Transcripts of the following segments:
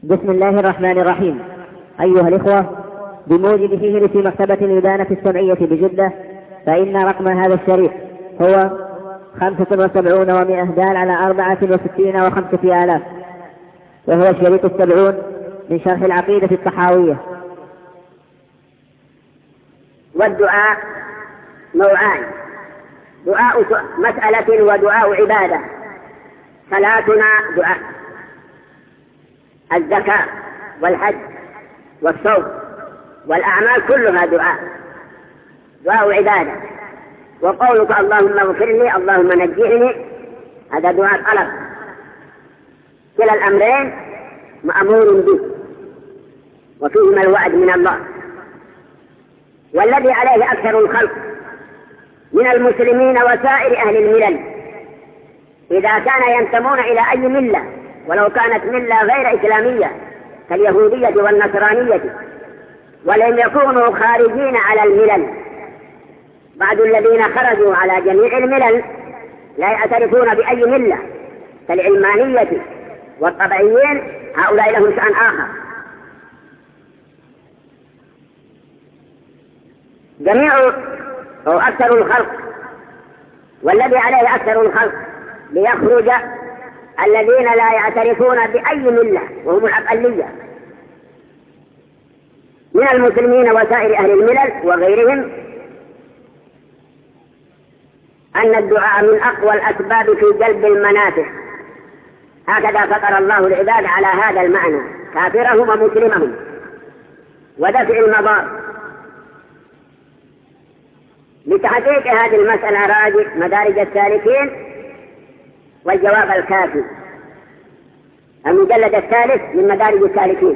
بسم الله الرحمن الرحيم. أيها الإخوة، بموجب فهرس مكتبة الإبانة السمعية بجدة، فإن رقم هذا الشريط هو 75 و100 على 64 و5 آلاف، وهو الشريط 70 من شرح العقيدة الطحاوية. والدعاء نوعان: دعاء مسألة ودعاء عبادة. صلاتنا دعاء، الزكاة والحج والصوم والأعمال كلها دعاء عبادة. وقولك اللهم اغفر لي، اللهم نجعني، هذا دعاء طلب. كلا الأمرين مأمور به وفيهما الوعد من الله. والذي عليه أكثر الخلق من المسلمين وسائر أهل الملل، إذا كان ينتمون إلى أي ملة ولو كانت ملة غير إسلامية كاليهودية والنصرانية، ولم يكونوا خارجين على الملل، بعض الذين خرجوا على جميع الملل لا يعترفون بأي ملة كالعلمانية والطبعيين، هؤلاء لهم شأن آخر. جميع أو أكثر الخلق، والذي عليه أكثر الخلق ليخرج الذين لا يعترفون بأي ملة وهم الأقلية من المسلمين وسائر أهل الملل وغيرهم، أن الدعاء من أقوى الأسباب في جلب المنافع. هكذا فطر الله العباد على هذا المعنى، كافرهم ومسلمهم، ودفع المضار. لتحقيق هذه المسألة راجع مدارج السالكين والجواب الكافي، المجلد 3 من مدارج السالكين.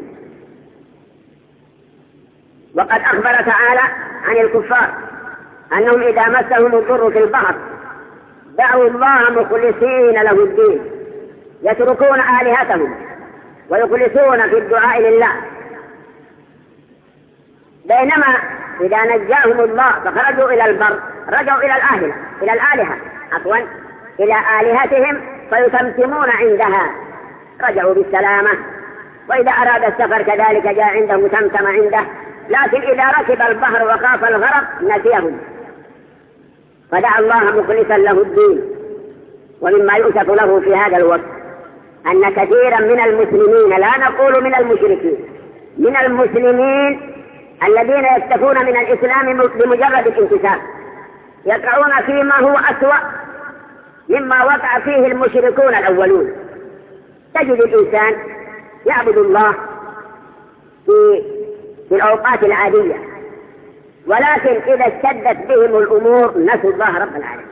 وقد أخبر تعالى عن الكفار أنهم إذا مسهم الضر في البحر دعوا الله مخلصين له الدين، يتركون آلهتهم ويخلصون في الدعاء لله. بينما إذا نجاهم الله فخرجوا إلى البر رجعوا إلى الآلهة إلى آلهتهم فيتمتمون عندها، رجعوا بالسلامة. وإذا أراد السفر كذلك جاء عنده متمتم عنده، لكن إذا ركب البحر وخاف الغرق نسيهم، فدعا الله مخلصا له الدين. ومما يؤسف له في هذا الوقت أن كثيرا من المسلمين، لا نقول من المشركين، من المسلمين الذين يكتفون من الإسلام بمجرد الانتساب، يقعون فيما هو أسوأ مما وقع فيه المشركون الأولون. تجد الإنسان يعبد الله في الأوقات العادية، ولكن إذا اشتدت بهم الأمور نسوا الله رب العالمين.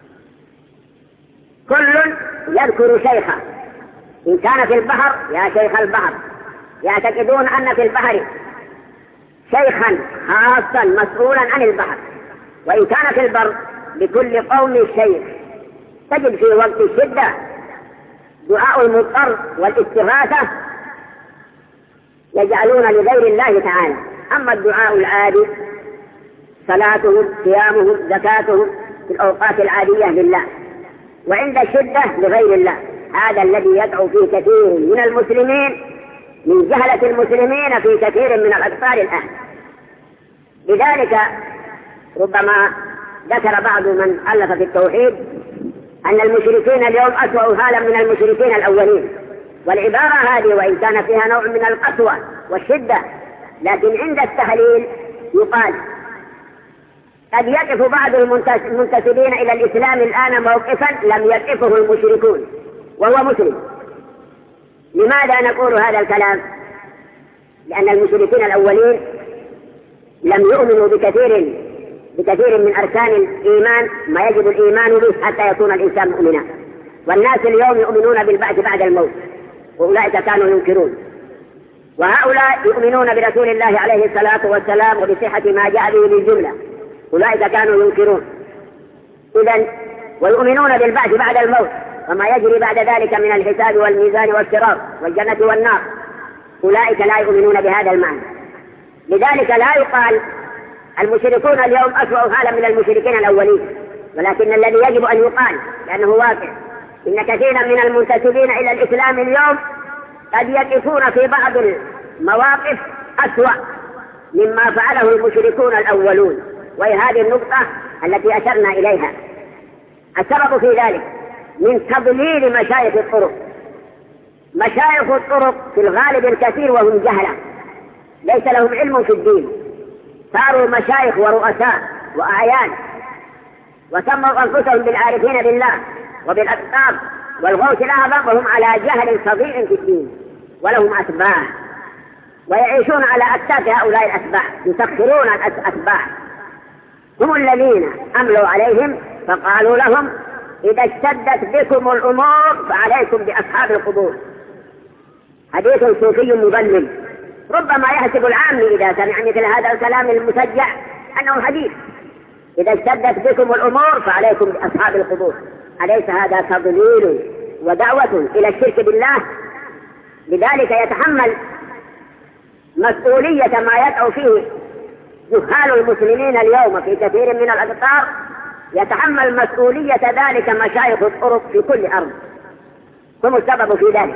كل يذكر شيخا، إن كان في البحر يا شيخ البحر، يعتقدون أن في البحر شيخا خاصا مسؤولا عن البحر، وإن كان في البر لكل قوم شيخ. تجد في وقت الشدة دعاء المضطر والاستغاثة يجعلون لغير الله تعالى. أما الدعاء العادي صلاتهم صيامهم زكاتهم في الأوقات العادية لله، وعند الشدة لغير الله. هذا الذي يدعو فيه كثير من المسلمين، من جهلة المسلمين في كثير من الأقطار الآن. لذلك ربما ذكر بعض من ألف في التوحيد أن المشركين اليوم أسوأ حالا من المشركين الأولين. والعبارة هذه وإن كان فيها نوع من القسوة والشدة، لكن عند التحليل يقال قد يقف بعض المنتسبين إلى الإسلام الآن موقفا لم يقفه المشركون وهو مسلم. لماذا نقول هذا الكلام؟ لأن المشركين الأولين لم يؤمنوا بكثير من أركان الإيمان ما يجب الإيمان به حتى يكون الإنسان مؤمنا. والناس اليوم يؤمنون بالبعث بعد الموت، وأولئك كانوا ينكرون. وهؤلاء يؤمنون برسول الله عليه الصلاة والسلام وبصحة ما جاء به بالجملة، أولئك كانوا ينكرون. إذن ويؤمنون بالبعث بعد الموت وما يجري بعد ذلك من الحساب والميزان والصراط والجنة والنار، أولئك لا يؤمنون بهذا المعنى. لذلك لا يقال المشركون اليوم أسوأ حالا من المشركين الأولين، ولكن الذي يجب أن يقال لأنه واقع إن كثيرا من المنتسبين إلى الإسلام اليوم قد يقفون في بعض المواقف أسوأ مما فعله المشركون الأولون، وهي هذه النقطة التي أشرنا إليها. السبب في ذلك من تضليل مشايخ الطرق. مشايخ الطرق في الغالب الكثير وهم جهلة، ليس لهم علم في الدين، صاروا مشايخ ورؤساء وأعيان، وسموا أنفسهم بالعارفين بالله وبالأقطاب والغوث الأعظم، وهم على جهل فظيع في الدين، ولهم أتباع ويعيشون على أكتاف هؤلاء الأتباع، يسخرون الأتباع. هم الذين أملوا عليهم فقالوا لهم: إذا اشتدت بكم الأمور فعليكم بأصحاب القبور. حديث صوفي مضلل، ربما يحسب العام إذا سمع مثل هذا الكلام المسجع أنه حديث: إذا اشتدت بكم الأمور فعليكم بأصحاب القبور. أليس هذا تضليل ودعوة إلى الشرك بالله؟ لذلك يتحمل مسؤولية ما يدعو فيه جهال المسلمين اليوم في كثير من الأقطار، يتحمل مسؤولية ذلك مشايخ الطرق في كل أرض، هم السبب في ذلك.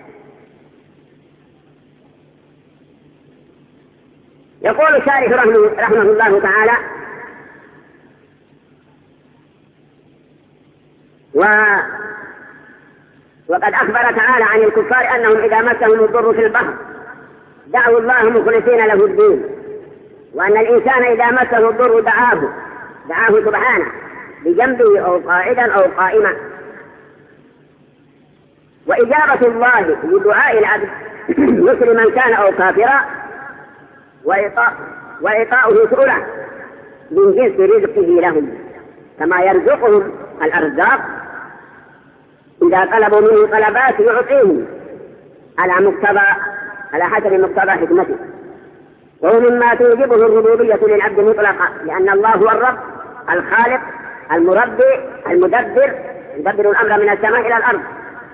يقول الشارح رحمه الله تعالى: وقد أخبر تعالى عن الكفار أنهم إذا مسهم الضر في البحر دعوا الله مخلصين له الدين، وأن الإنسان إذا مسه الضر دعاه سبحانه بجنبه أو قاعدا أو قائما. وإجابة الله لدعاء العبد مسلما كان أو كافرا وإعطاؤه سؤله من جنس رزقه لهم، كما يرزقهم الأرزاق إذا طلبوا منه طلبات يعطيهم على حسب مقتضى حكمته. وهو مما توجبه الربوبية للعبد مطلقا، لأن الله هو الرب الخالق المربي المدبر، يدبر الأمر من السماء إلى الأرض.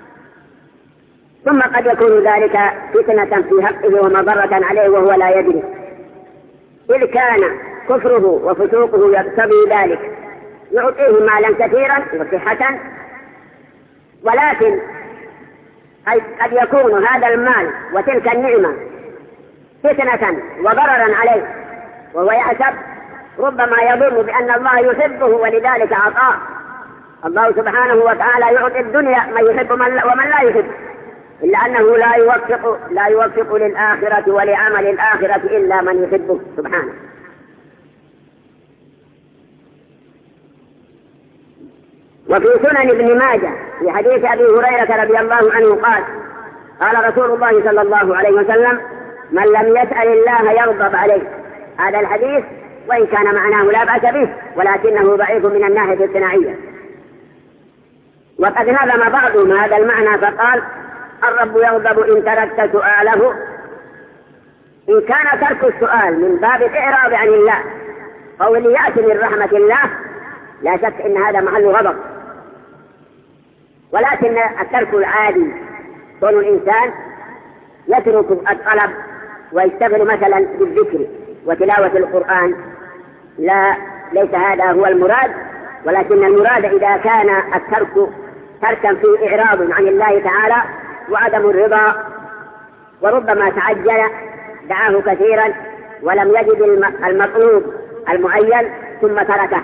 ثم قد يكون ذلك فتنة في حقه ومضرة عليه وهو لا يدري، إذ كان كفره وفسوقه يقتضي ذلك، يعطيه مالا كثيرا وصحة، ولكن قد يكون هذا المال وتلك النعمة فتنة وضررا عليه، وهو يحسب ربما يظن بأن الله يحبه ولذلك أعطاه. الله سبحانه وتعالى يعطي الدنيا من يحب ومن لا يحب، إلا أنه لا يوفق للآخرة ولعمل الآخرة إلا من يحبه سبحانه. وفي سنن ابن ماجه في حديث أبي هريرة رضي الله عنه قال رسول الله صلى الله عليه وسلم: من لم يسأل الله يغضب عليه. هذا الحديث وإن كان معناه لا بأس به، ولكنه ضعيف من الناحية الصناعية. وقد نظم بعضهم هذا المعنى فقال: الرب يغضب إن تركت سؤاله. إن كان ترك السؤال من باب الإعراض عن الله أو اليأس من رحمة الله لا شك إن هذا محل غضب، ولكن الترك العادي كون الإنسان يترك الطلب ويشتغل مثلا بالذكر وتلاوة القرآن، ليس هذا هو المراد، ولكن المراد إذا كان الترك تركا فيه إعراض عن الله تعالى وعدم الرضا، وربما تعجل دعاه كثيرا ولم يجد المطلوب المعين ثم تركه،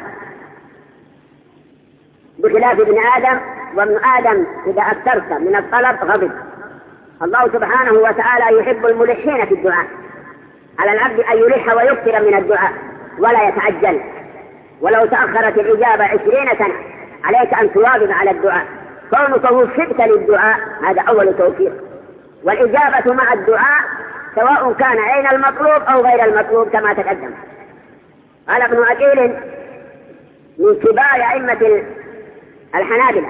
بخلاف ابن آدم. وابن آدم إذا أكثرت من الطلب غضب. الله سبحانه وتعالى يحب الملحين في الدعاء، على العبد أن يلح ويكثر من الدعاء ولا يتعجل، ولو تأخرت الإجابة 20 سنة عليك أن تواظب على الدعاء، كونك وفقت للدعاء هذا أول توفيق. والإجابة مع الدعاء سواء كان عين المطلوب أو غير المطلوب كما تقدم. قال ابن عقيل من كبار أئمة الحنابلة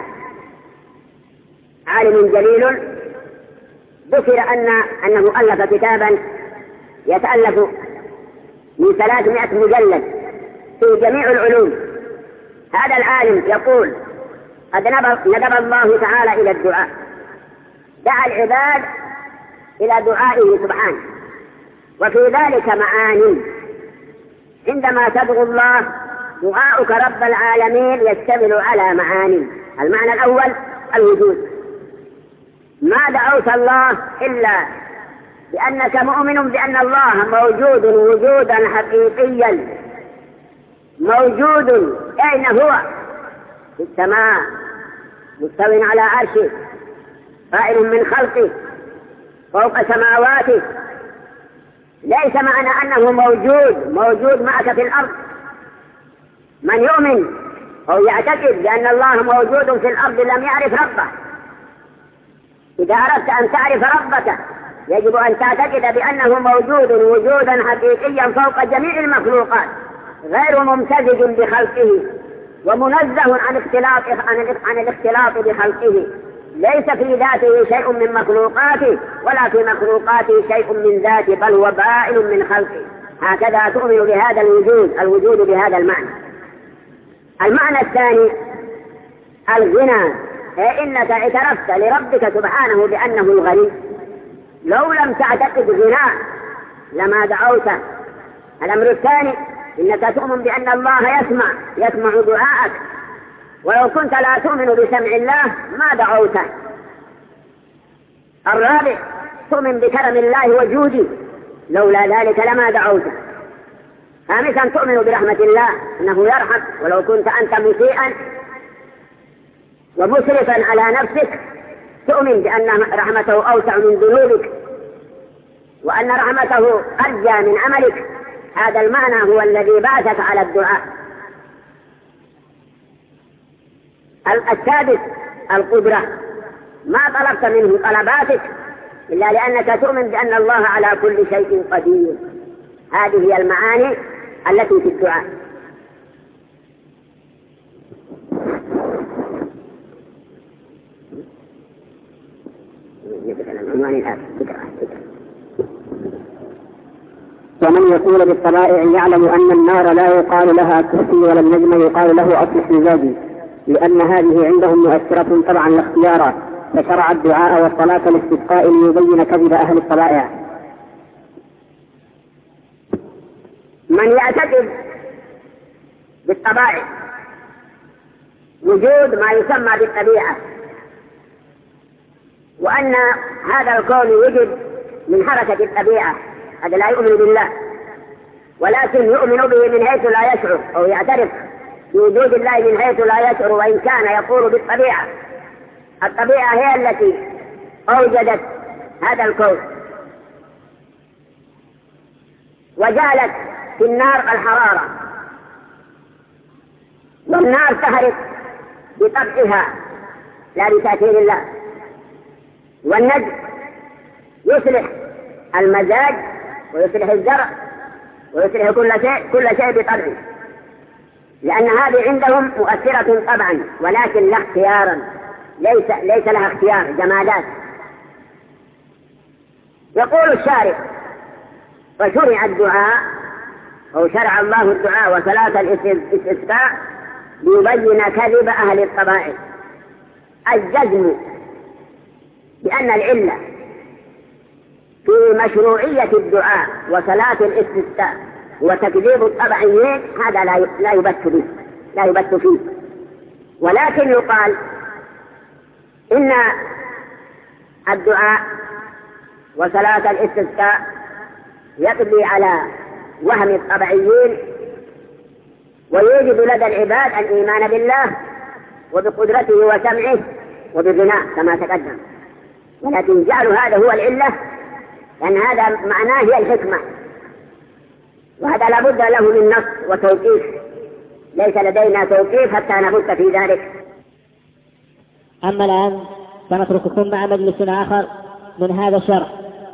عالم جليل، ذكر أنه ألف كتابا يتألف من 300 مجلد في جميع العلوم. هذا العالم يقول: قد ندب الله تعالى إلى الدعاء، دعا العباد إلى دعائه سبحانه، وفي ذلك معاني. عندما تدعو الله دعاؤك رب العالمين يشتمل على معاني. المعنى الأول الوجود، ما دعوت الله إلا لأنك مؤمن بأن الله موجود وجودا حقيقيا، موجود. أين هو؟ في السماء، مستو على عرشه، قائم من خلقه، فوق سماواته. ليس معنى أنه موجود معك في الأرض. من يؤمن أو يعتقد بأن الله موجود في الأرض لم يعرف ربه. إذا أردت أن تعرف ربك يجب أن تعتقد بأنه موجود وجودا حقيقيا فوق جميع المخلوقات، غير ممتزج بخلقه ومنزه عن الاختلاط بخلقه. ليس في ذاته شيء من مخلوقاته ولا في مخلوقاته شيء من ذاته، بل هو بائن من خلقه. هكذا تؤمن بهذا الوجود بهذا المعنى. المعنى الثاني الغنى، إنك اعترفت لربك سبحانه بأنه الغني. لو لم تعتقد غناه لما دعوته. الأمر الثاني إنك تؤمن بأن الله يسمع دعاءك، ولو كنت لا تؤمن بسمع الله ما دعوته. الرابع تؤمن بكرم الله وجوده، لولا ذلك لما دعوته. خامسا تؤمن برحمة الله، أنه يرحم ولو كنت أنت مسيئا ومسرفا على نفسك. تؤمن بأن رحمته أوسع من ذنوبك وأن رحمته أرجى من عملك. هذا المعنى هو الذي بعثك على الدعاء. السادس القدرة، ما طلبت منه طلباتك إلا لأنك تؤمن بأن الله على كل شيء قدير. هذه هي المعاني التي في الدعاء. ومن يقول بالطبائع يعلم أن النار لا يقال لها كرسي ولا النجم يقال له أصلح مزاجي، لأن هذه عندهم مؤثرة طبعا لا اختيارا، فشرع الدعاء والصلاة الاستسقاء ليبين كذب أهل الطبائع. من يعتقد بالطبائع وجود ما يسمى بالطبيعة، وأن هذا الكون يوجد من حركة الطبيعة، هذا لا يؤمن بالله، ولكن يؤمن به من حيث لا يشعر، أو يعترف بوجود الله من حيث لا يشعر، وإن كان يقول بالطبيعة. الطبيعة هي التي أوجدت هذا الكون وجعلت في النار الحرارة، والنار تحرق بطبعها لا بتأثير الله، والنجم يصلح المزاج ويصلح الزرع ويصلح كل شيء بطبعه، لأن هذه عندهم مؤثرة طبعا ولكن لا اختيارا، ليس لها اختيار، جمادات. يقول الشارع: وشرع الدعاء أو شرع الله الدعاء وصلاة الاستسقاء ليبين كذب أهل الطبائع. الجزم بأن العلة في مشروعية الدعاء وصلاة الاستسقاء وتكذيب الطبعيين هذا لا يبت فيه، ولكن يقال إن الدعاء وصلاة الاستسقاء يقضي على وهم الطبعيين ويوجب لدى العباد الإيمان بالله وبقدرته وسمعه وبغناه كما تقدم، ولكن جعلوا هذا هو العلة لأن هذا معناه هي الحكمة، وهذا لابد له من نص وتوقيف، ليس لدينا توقيف حتى نبت في ذلك. أما الآن سنترككم مع مجلس آخر من هذا الشرح.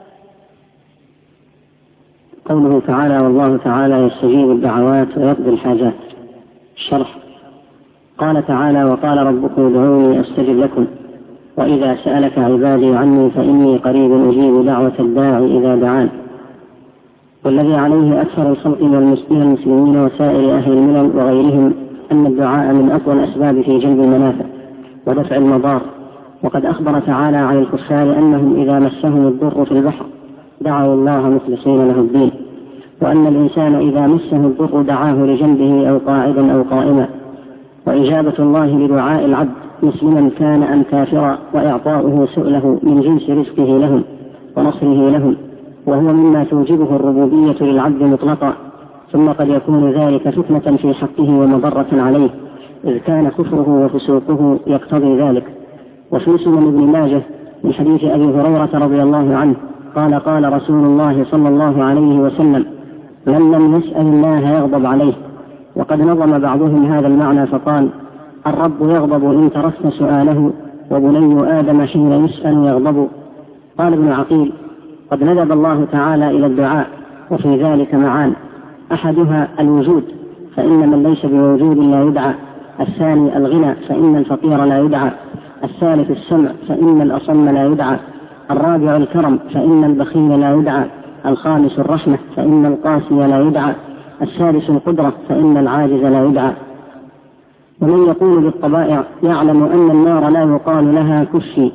قوله تعالى: والله تعالى يستجيب الدعوات ويقضي الحاجات. الشرح: قال تعالى: وقال ربكم ادعوني أستجب لكم، وإذا سألك عبادي عني فإني قريب أجيب دعوة الداعي إذا دعان. والذي عليه أكثر الخلق من المسلمين وسائر أهل الملل وغيرهم أن الدعاء من أقوى الأسباب في جلب المنافع ودفع المضار، وقد أخبر تعالى عن الكفار أنهم إذا مسهم الضر في البحر دعوا الله مخلصين له الدين، وأن الإنسان إذا مسه الضر دعاه لجنبه أو قاعدا أو قائما. وإجابة الله لدعاء العبد مسلما كان أم كافرا، وإعطاؤه سؤله من جنس رزقه لهم ونصره لهم، وهو مما توجبه الربوبية للعبد مطلقا. ثم قد يكون ذلك فتنة في حقه ومضرة عليه، إذ كان كفره وفسوقه يقتضي ذلك. وفي سنن ابن ماجه من حديث أبي هريرة رضي الله عنه قال قال رسول الله صلى الله عليه وسلم: من لم يسأل الله يغضب عليه. وقد نظم بعضهم هذا المعنى فقال: الرب يغضب إن تركت سؤاله، وبني آدم حين يسأل يغضب. قال ابن عقيل: قد ندب الله تعالى إلى الدعاء، وفي ذلك معان: أحدها الوجود، فإن من ليس بوجود لا يدعى. الثاني الغنى، فإن الفقير لا يدعى. الثالث السمع، فإن الأصم لا يدعى. الرابع الكرم، فإن البخيل لا يدعى. الخامس الرحمة، فإن القاسي لا يدعى. السادس القدرة، فإن العاجز لا يدعى. ومن يقول بالطبائع يعلم أن النار لا يقال لها كفي،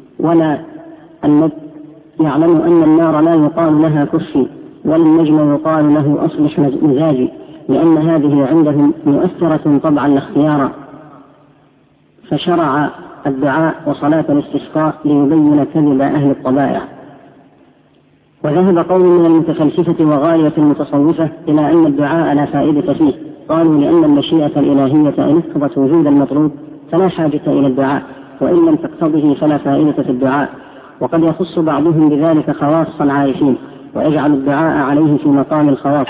يعلم أن النار لا يقال لها كفي، والنجم يقال له أصلح مزاجي، لأن هذه عندهم مؤثرة طبعا لا اختيارا. فشرع الدعاء وصلاة الاستسقاء ليبين كذب أهل الطبائع. وذهب قوم من المتفلسفة وغاية المتصوفة إلى أن الدعاء لا فائدة فيه. قالوا لأن المشيئة الإلهية إن اقتضت وجود المطلوب فلا حاجة إلى الدعاء، وإن لم تقتضه فلا فائدة في الدعاء. وقد يخص بعضهم بذلك خواص العارفين، ويجعل الدعاء عليه في مقام الخواص،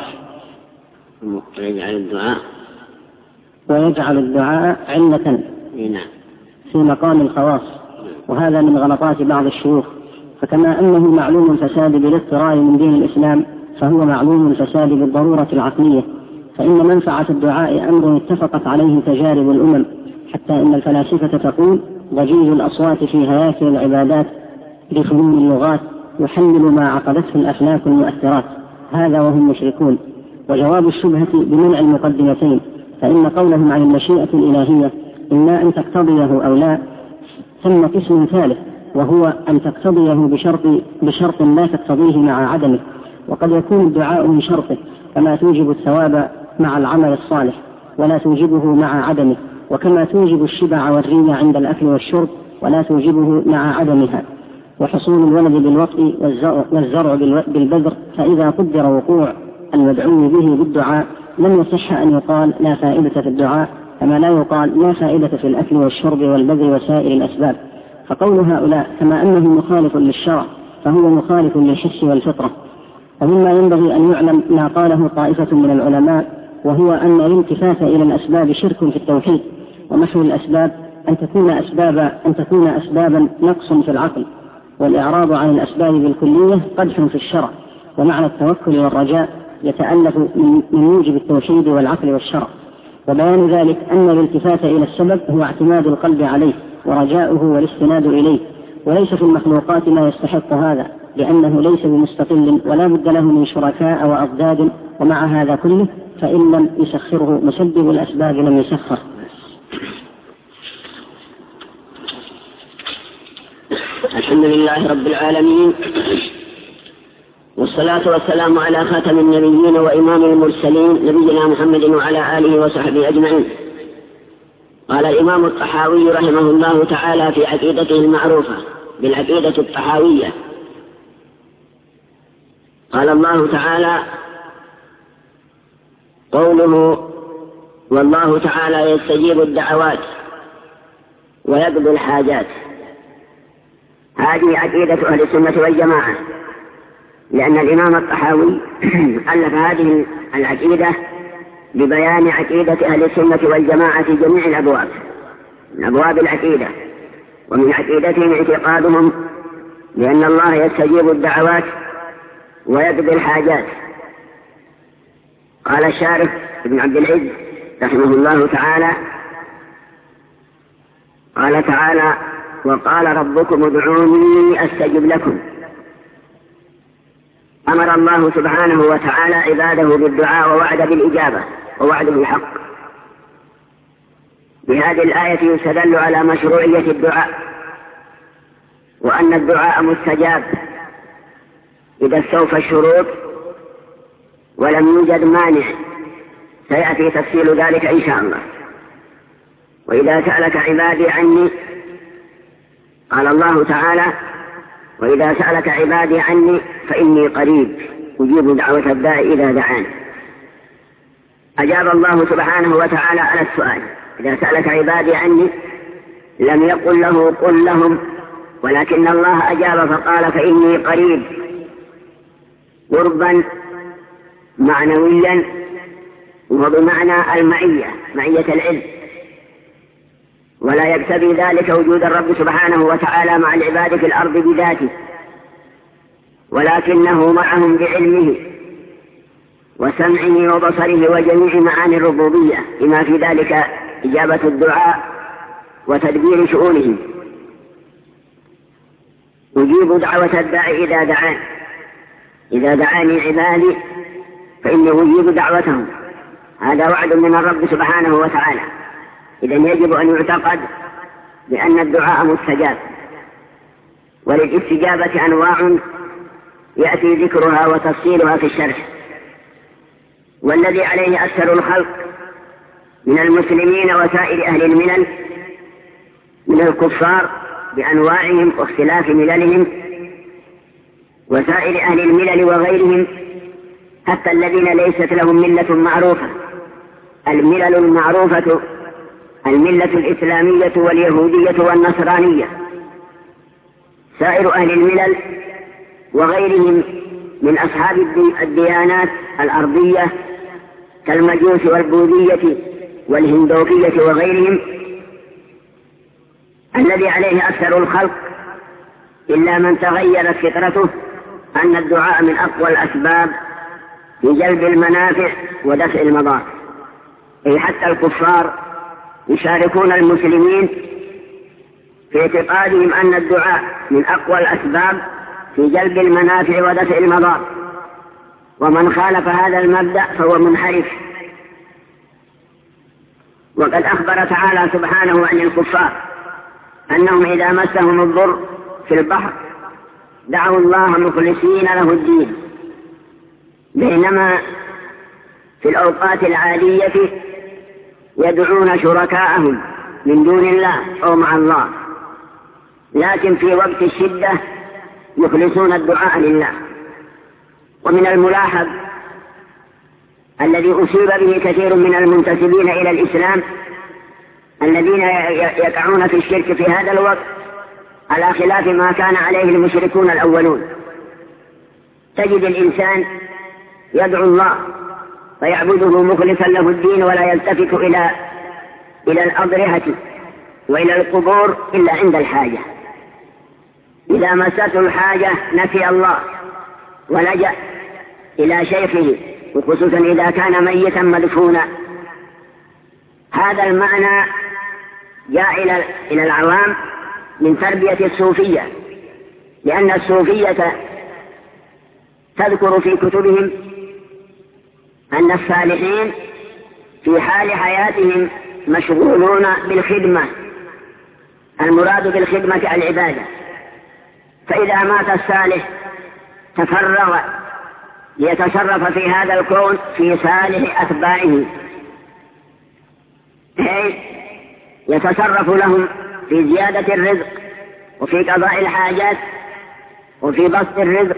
ويجعل الدعاء علة في مقام الخواص. وهذا من غلطات بعض الشيوخ. فكما أنه معلوم الفساد بالاضطرار من دين الإسلام، فهو معلوم الفساد بالضرورة العقلية. فإن منفعة الدعاء أمر اتفقت عليه تجارب الأمم، حتى إن الفلاسفة تقول: ضجيج الأصوات في هياكل العبادات بفنون اللغات يحلل ما عقدته الأفلاك المؤثرات. هذا وهم مشركون. وجواب الشبهة بمنع المقدمتين، فإن قولهم عن المشيئة الإلهية إما أن تقتضيه أو لا، ثم قسم ثالث وهو أن تقتضيه بشرط لا تقتضيه مع عدمه. وقد يكون الدعاء من شرطه، كما توجب الثواب مع العمل الصالح ولا توجبه مع عدمه، وكما توجب الشبع والري عند الأكل والشرب ولا توجبه مع عدمها. وحصول الولد بالوطء والزرع بالبذر، فإذا قدر وقوع المدعو به بالدعاء لم يصح أن يقال لا فائدة في الدعاء، كما لا يقال لا فائدة في الأكل والشرب والبذر وسائر الأسباب. فقول هؤلاء كما أنه مخالف للشرع فهو مخالف للحس والفطرة. ومما ينبغي أن يعلم ما قاله طائفة من العلماء، وهو أن الالتفات إلى الأسباب شرك في التوحيد، ومحو الأسباب أن تكون أسبابا نقص في العقل، والإعراض عن الأسباب بالكلية قدح في الشرع. ومعنى التوكل والرجاء يتألف من موجب التوحيد والعقل والشرع. وبيان ذلك أن الالتفات إلى السبب هو اعتماد القلب عليه ورجاؤه والاستناد إليه، وليس في المخلوقات ما يستحق هذا، لأنه ليس بمستقل ولا بد له من شركاء وأضداد. ومع هذا كله فإن لم يسخره مسبب الأسباب لم يسخر. الحمد لله رب العالمين، والصلاة والسلام على خاتم النبيين وإمام المرسلين نبينا محمد وعلى آله وصحبه أجمعين. قال الإمام الطحاوي رحمه الله تعالى في عقيدته المعروفة بالعقيدة الطحاوية: قال الله تعالى: قوله: والله تعالى يستجيب الدعوات ويقضي الحاجات. هذه عقيدة أهل السنة والجماعة، لأن الإمام الطحاوي ألف هذه العقيدة ببيان عقيدة أهل السنة والجماعة في جميع الأبواب من أبواب العقيدة. ومن عقيدتهم اعتقادهم بأن الله يستجيب الدعوات ويقضي الحاجات. قال الشارح ابن عبد العز رحمه الله تعالى: قال تعالى: وقال ربكم ادعوني أستجب لكم. أمر الله سبحانه وتعالى عباده بالدعاء ووعد بالإجابة، ووعده الحق. بهذه الآية يستدل على مشروعية الدعاء، وأن الدعاء مستجاب إذا استوفى الشروط ولم يوجد مانع، سيأتي تفصيل ذلك إن شاء الله. وإذا سألك عبادي عني، قال الله تعالى: وإذا سألك عبادي عني فإني قريب أجيب دعوة الداعي إذا دعاني. أجاب الله سبحانه وتعالى على السؤال: إذا سألك عبادي عني، لم يقل له قل لهم، ولكن الله أجاب فقال: فإني قريب، قربا معنويا وبمعنى المعية، معية العلم، ولا يقتضي ذلك وجود الرب سبحانه وتعالى مع العباد في الأرض بذاته، ولكنه معهم بعلمه وسمعه وبصره وجميع معاني الربوبية، بما في ذلك إجابة الدعاء وتدبير شؤونهم. أجيب دعوة الداعي إذا دعان، إذا دعاني عبادي فإني أجيب دعوتهم، هذا وعد من الرب سبحانه وتعالى. إذن يجب أن يعتقد بأن الدعاء مستجاب، وللاستجابة أنواع يأتي ذكرها وتفصيلها في الشرح. والذي عليه أكثر الخلق من المسلمين وسائر أهل الملل من الكفار بأنواعهم واختلاف مللهم، وسائر أهل الملل وغيرهم، حتى الذين ليست لهم ملة معروفة. الملل المعروفة الملة الإسلامية واليهودية والنصرانية. سائر أهل الملل وغيرهم من أصحاب الديانات الأرضية كالمجوس والبوذية والهندوكية وغيرهم، الذي عليه أكثر الخلق إلا من تغيرت فطرته أن الدعاء من أقوى الأسباب في جلب المنافع ودفع المضار. أي حتى الكفار يشاركون المسلمين في اعتقادهم أن الدعاء من أقوى الأسباب في جلب المنافع ودفع المضار، ومن خالف هذا المبدأ فهو منحرف. وقد أخبر تعالى سبحانه عن الكفار أنهم إذا مسهم الضر في البحر دعوا الله مخلصين له الدين، بينما في الأوقات العادية يدعون شركاءهم من دون الله أو مع الله، لكن في وقت الشدة يخلصون الدعاء لله. ومن الملاحظ الذي أصيب به كثير من المنتسبين إلى الإسلام الذين يقعون في الشرك في هذا الوقت على خلاف ما كان عليه المشركون الأولون. تجد الإنسان يدعو الله فيعبده مخلصا له الدين، ولا يلتفت إلى الأضرحة وإلى القبور إلا عند الحاجة. إذا مسته الحاجة نسي الله ولجأ إلى شيخه، وخصوصا إذا كان ميتا مدفونا. هذا المعنى جاء إلى العوام من تربية الصوفية، لأن الصوفية تذكر في كتبهم أن الصالحين في حال حياتهم مشغولون بالخدمة، المراد بالخدمة العبادة، فإذا مات الصالح تفرغ ليتصرف في هذا الكون في صالح أتباعه، يتصرف لهم في زيادة الرزق وفي قضاء الحاجات وفي بسط الرزق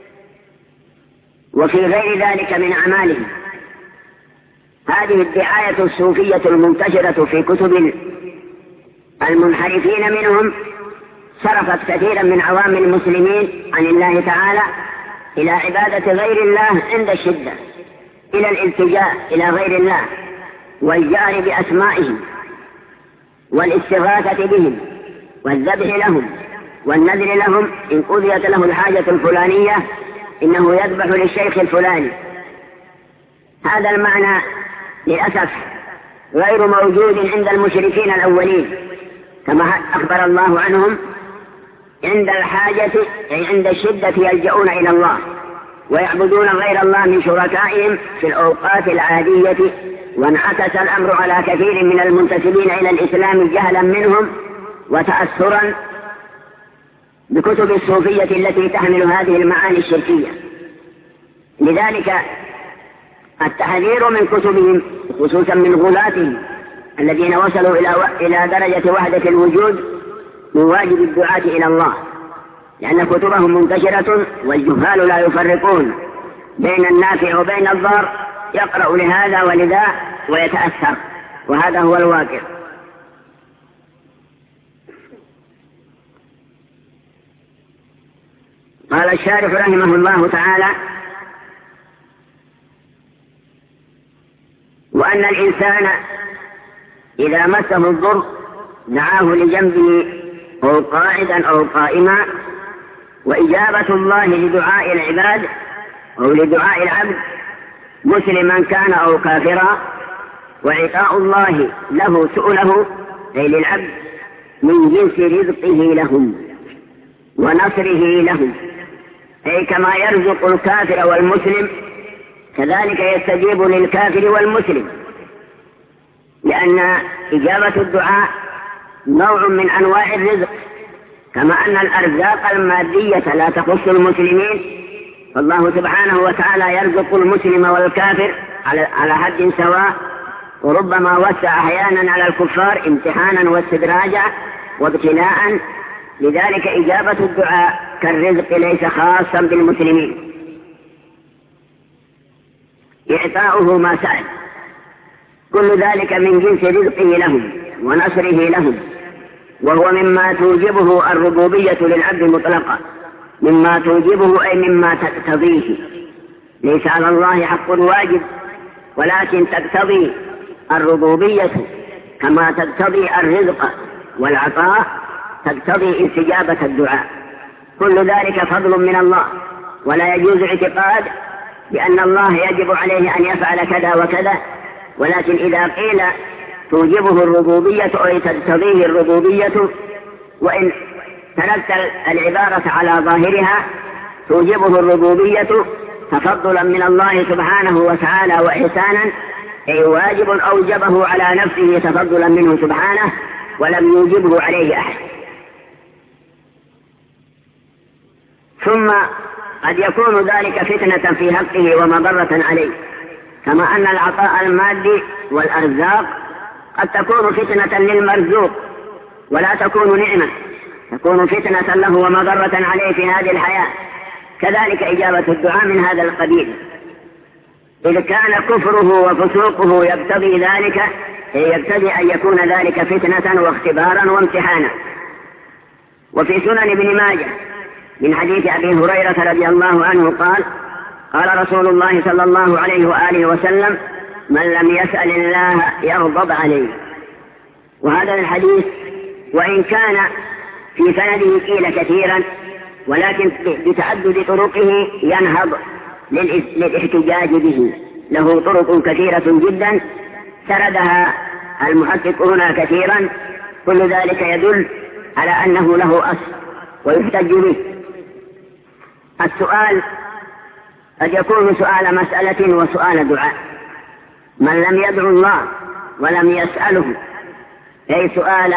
وفي غير ذلك من أعمالهم. هذه الدعاية الصوفية المنتشرة في كتب المنحرفين منهم صرفت كثيرا من عوام المسلمين عن الله تعالى إلى عبادة غير الله عند الشدة، إلى الالتجاء إلى غير الله والجار بأسمائهم والاستغاثة بهم والذبح لهم والنذر لهم. إن قضيت له الحاجة الفلانية إنه يذبح للشيخ الفلاني. هذا المعنى للأسف غير موجود عند المشركين الأولين، كما أخبر الله عنهم عند الحاجة أي عند الشدة يلجؤون إلى الله ويعبدون غير الله من شركائهم في الأوقات العادية. وانعكس الأمر على كثير من المنتسبين إلى الإسلام جهلا منهم وتأثرا بكتب الصوفية التي تحمل هذه المعاني الشركية. لذلك التحذير من كتبهم خصوصا من غلاتهم الذين وصلوا إلى درجة وحدة الوجود من واجب الدعاة إلى الله، لأن كتبهم منتشرة والجهال لا يفرقون بين النافع وبين الضار، يقرأ لهذا ولذا ويتأثر، وهذا هو الواقع. قال الشارح رحمه الله تعالى: وأن الإنسان إذا مسه الضر دعاه لجنبه أو قاعدا أو قائما، وإجابة الله لدعاء العباد أو لدعاء العبد مسلما كان أو كافرا، وعطاء الله له سؤله أي للعبد من جنس رزقه لهم ونصره لهم، أي كما يرزق الكافر والمسلم كذلك يستجيب للكافر والمسلم، لأن إجابة الدعاء نوع من أنواع الرزق، كما أن الأرزاق المادية لا تخص المسلمين، فالله سبحانه وتعالى يرزق المسلم والكافر على حد سواء، وربما وسع أحيانا على الكفار امتحانا واستدراجا وابتلاء، لذلك إجابة الدعاء كالرزق ليس خاصا بالمسلمين. إعطاؤه ما سأل كل ذلك من جنس رزقه لهم ونصره لهم، وهو مما توجبه الربوبية للعبد مطلقا، مما توجبه أي مما تقتضيه، ليس على الله حق واجب، ولكن تقتضي الربوبية كما تقتضي الرزق والعطاء تقتضي استجابة الدعاء. كل ذلك فضل من الله، ولا يجوز اعتقاد بأن الله يجب عليه أن يفعل كذا وكذا، ولكن إذا قيل توجبه الربوبية أو تقتضيه الربوبية، وإن تركت العبارة على ظاهرها توجبه الربوبية تفضلا من الله سبحانه وتعالى وإحسانا، أي واجب أوجبه على نفسه تفضلا منه سبحانه ولم يوجبه عليه أحد. ثم قد يكون ذلك فتنة في حقه ومضرة عليه، كما أن العطاء المادي والأرزاق قد تكون فتنة للمرزوق ولا تكون نعمة، تكون فتنة له ومضرة عليه في هذه الحياة، كذلك إجابة الدعاء من هذا القبيل، إذ كان كفره وفسوقه يقتضي ذلك، يقتضي أن يكون ذلك فتنة واختبارا وامتحانا. وفي سنن ابن ماجه من حديث أبي هريرة رضي الله عنه قال: قال رسول الله صلى الله عليه وآله وسلم: من لم يسأل الله يغضب عليه. وهذا الحديث وإن كان في سنده قيل كثيرا، ولكن بتعدد طرقه ينهض للاحتجاج به، له طرق كثيرة جدا سردها المحققون كثيرا، كل ذلك يدل على أنه له أصل ويحتج به. السؤال قد يكون سؤال مسألة وسؤال دعاء. من لم يدعو الله ولم يسأله، أي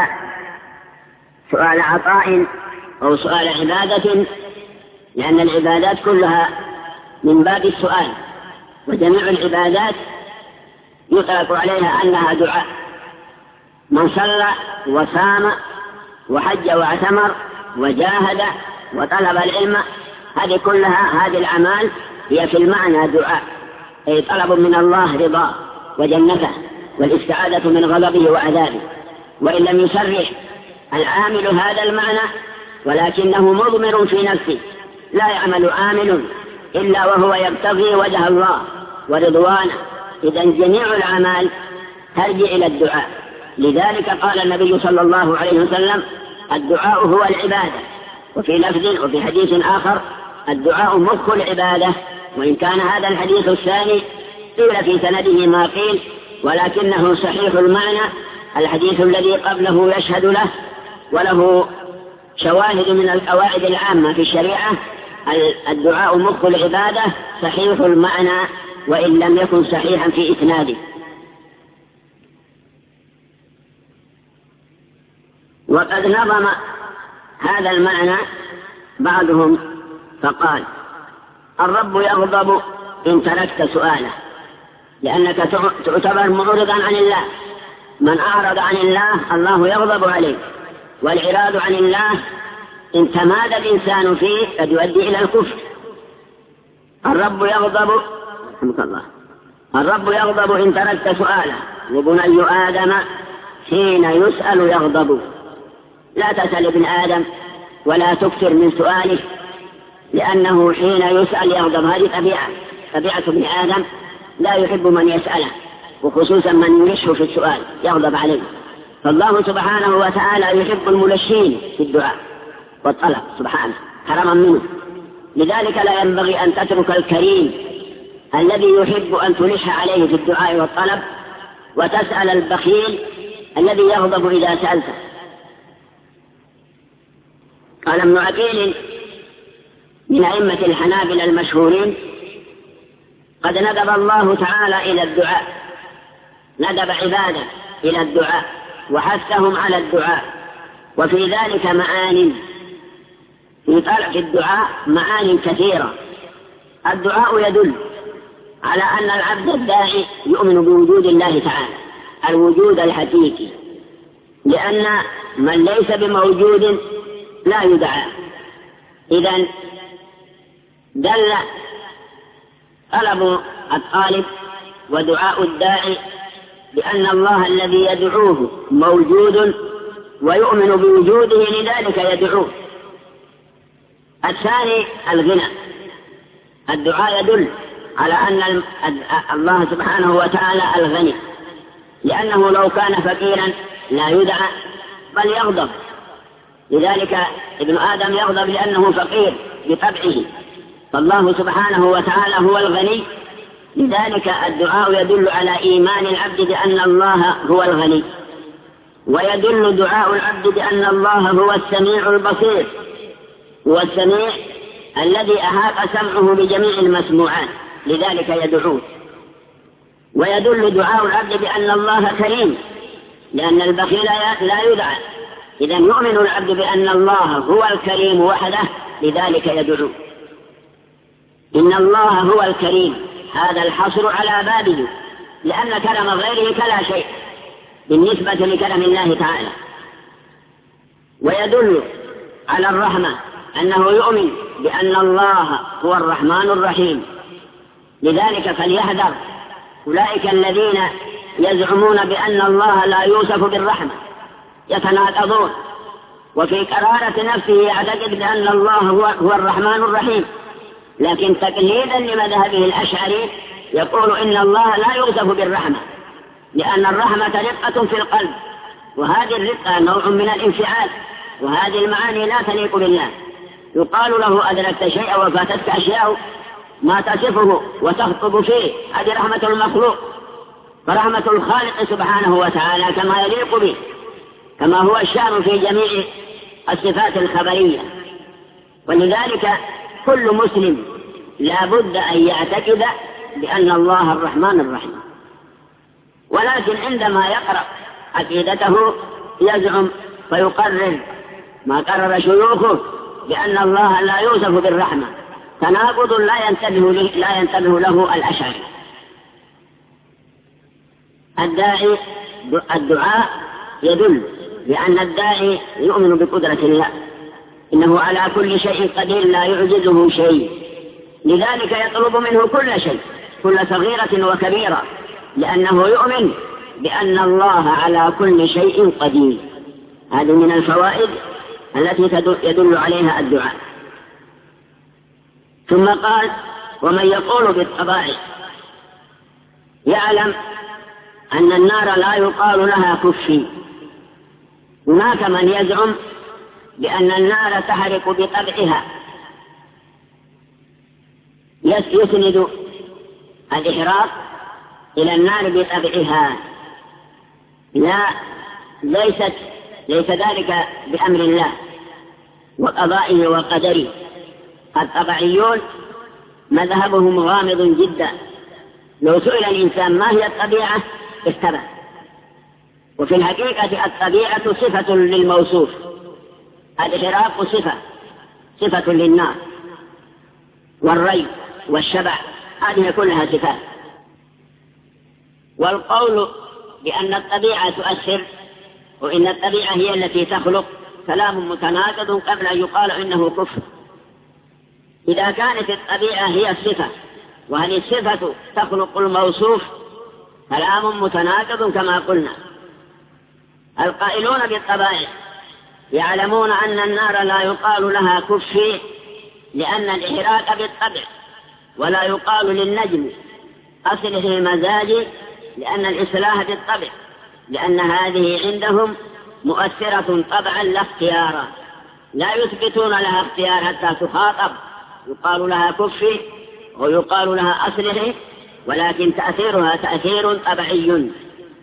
سؤال عطاء أو سؤال عبادة، لأن العبادات كلها من باب السؤال، وجميع العبادات يطلق عليها أنها دعاء. من صلى وصام وحج واعتمر وجاهد وطلب العلم، هذه كلها هذه الأعمال هي في المعنى دعاء، أي طلب من الله رضاه وجنته والاستعاذة من غضبه وعذابه. وإن لم يصرح العامل هذا المعنى ولكنه مضمر في نفسه، لا يعمل عامل إلا وهو يبتغي وجه الله ورضوانه، إذن جميع الأعمال ترجع إلى الدعاء. لذلك قال النبي صلى الله عليه وسلم: الدعاء هو العبادة. وفي لفظ وفي حديث آخر: الدعاء مخ العبادة. وإن كان هذا الحديث الثاني قيل في سنده ما قيل، ولكنه صحيح المعنى. الحديث الذي قبله يشهد له، وله شواهد من القواعد العامة في الشريعة. الدعاء مخ العبادة صحيح المعنى وإن لم يكن صحيحا في إسناده. وقد نظم هذا المعنى بعضهم فقال: الرب يغضب إن تركت سؤاله، لأنك تعتبر معرضا عن الله، من أعرض عن الله الله يغضب عليه، والإعراض عن الله إن تمادى الإنسان فيه قد يؤدي إلى الكفر. الرب يغضب إن تركت سؤاله، وبني آدم حين يسأل يغضب. لا تسأل ابن آدم ولا تكثر من سؤاله، لأنه حين يسأل يغضب. هذه طبيعة ابن آدم، لا يحب من يسأله، وخصوصا من يلشه في السؤال يغضب عليه. فالله سبحانه وتعالى يحب الملشين في الدعاء والطلب سبحانه حرما منه. لذلك لا ينبغي أن تترك الكريم الذي يحب أن تلح عليه في الدعاء والطلب، وتسأل البخيل الذي يغضب إذا سألته. قال ابن عقيل من أئمة الحنابلة المشهورين: قد ندب الله تعالى إلى الدعاء، ندب عباده إلى الدعاء وحثهم على الدعاء، وفي ذلك معان، في طلب الدعاء معان كثيرة. الدعاء يدل على أن العبد الداعي يؤمن بوجود الله تعالى، الوجود الحقيقي، لأن من ليس بموجود لا يدعى. إذن دل طلب الطالب ودعاء الداعي بأن الله الذي يدعوه موجود ويؤمن بوجوده، لذلك يدعوه. الثاني الغنى، الدعاء يدل على أن الله سبحانه وتعالى الغني، لأنه لو كان فقيرا لا يدعى بل يغضب. لذلك ابن آدم يغضب لأنه فقير بطبعه، فالله سبحانه وتعالى هو الغني، لذلك الدعاء يدل على إيمان العبد بأن الله هو الغني. ويدل دعاء العبد بأن الله هو السميع البصير، هو السميع الذي أحاط سمعه بجميع المسموعات، لذلك يدعوه. ويدل دعاء العبد بأن الله كريم، لأن البخيل لا يدعى. إذا يؤمن العبد بأن الله هو الكريم وحده، لذلك يدعوه. إن الله هو الكريم، هذا الحصر على بابه، لأن كرم غيره كلا شيء بالنسبة لكرم الله تعالى. ويدل على الرحمة، أنه يؤمن بأن الله هو الرحمن الرحيم، لذلك فليحذر أولئك الذين يزعمون بأن الله لا يوصف بالرحمة، يتناقضون، وفي قرارة نفسه يعتقد بأن الله هو الرحمن الرحيم، لكن تقليدا لمذهبه الأشعري يقول إن الله لا يوصف بالرحمة، لأن الرحمة رقة في القلب، وهذه الرقة نوع من الانفعال، وهذه المعاني لا تليق بالله. يقال له أدركت شيئا وفاتتك أشياء ما تصفه وتخطب فيه، هذه رحمة المخلوق. فرحمة الخالق سبحانه وتعالى كما يليق به، كما هو الشأن في جميع الصفات الخبرية. ولذلك كل مسلم لا بد أن يعتقد بأن الله الرحمن الرحيم، ولكن عندما يقرأ عقيدته يزعم فيقرر ما قرر شيوخه بأن الله لا يوصف بالرحمة، تناقض لا ينتبه له الأشعري. الدعاء يدل بأن الداعي يؤمن بقدرة الله، إنه على كل شيء قدير لا يعجزه شيء، لذلك يطلب منه كل شيء، كل صغيرة وكبيرة، لأنه يؤمن بأن الله على كل شيء قدير. هذه من الفوائد التي يدل عليها الدعاء. ثم قال: ومن يقول بالطباع يعلم أن النار لا يقال لها كفي. هناك من يزعم بأن النار تحرق بطبعها، يسند الإحراق إلى النار بطبعها. لا، ليس ذلك بأمر الله وقضائه وقدره. الطبعيون مذهبهم غامض جدا، لو سئل الإنسان ما هي الطبيعة استبع. وفي الحقيقة الطبيعة صفة للموصوف، الإحراق صفة للنار، والري والشبع، هذه كلها صفات. والقول بأن الطبيعة تؤثر، وإن الطبيعة هي التي تخلق، كلام متناقض قبل أن يقال إنه كفر. إذا كانت الطبيعة هي الصفة وهذه الصفة تخلق الموصوف، كلام متناقض كما قلنا. القائلون بالطبائع يعلمون أن النار لا يقال لها كفي لأن الإحراق بالطبع، ولا يقال للنجم أصله مزاجي لأن الإصلاح بالطبع، لأن هذه عندهم مؤثرة طبعا لا اختيارا، لا يثبتون لها اختيار حتى تخاطب، يقال لها كفي ويقال لها أصله، ولكن تأثيرها تأثير طبعي.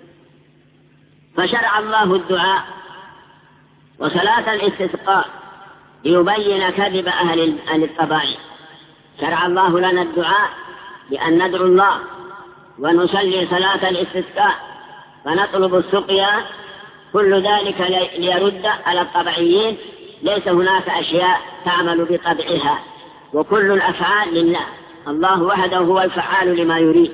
فشرع الله الدعاء وصلاة الاستسقاء ليبين كذب أهل الطبائع. شرع الله لنا الدعاء بأن ندعو الله ونصلي صلاة الاستسقاء فنطلب السقيا، كل ذلك ليرد على الطبيعيين. ليس هناك أشياء تعمل بطبعها، وكل الأفعال لله، الله وحده هو الفعال لما يريد.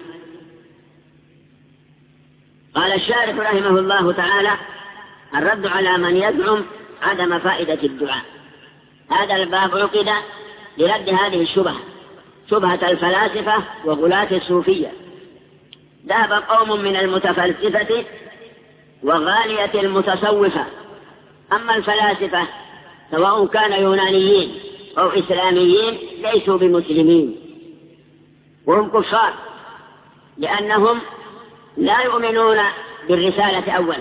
قال الشارح رحمه الله تعالى: الرد على من يزعم عدم فائدة الدعاء. هذا الباب عقد لرد هذه الشبهة، شبهة الفلاسفة وغلاة الصوفية. ذهب قوم من المتفلسفة وغالية المتصوفة. أما الفلاسفة سواء كانوا يونانيين أو إسلاميين ليسوا بمسلمين، وهم كفار، لأنهم لا يؤمنون بالرسالة أولا،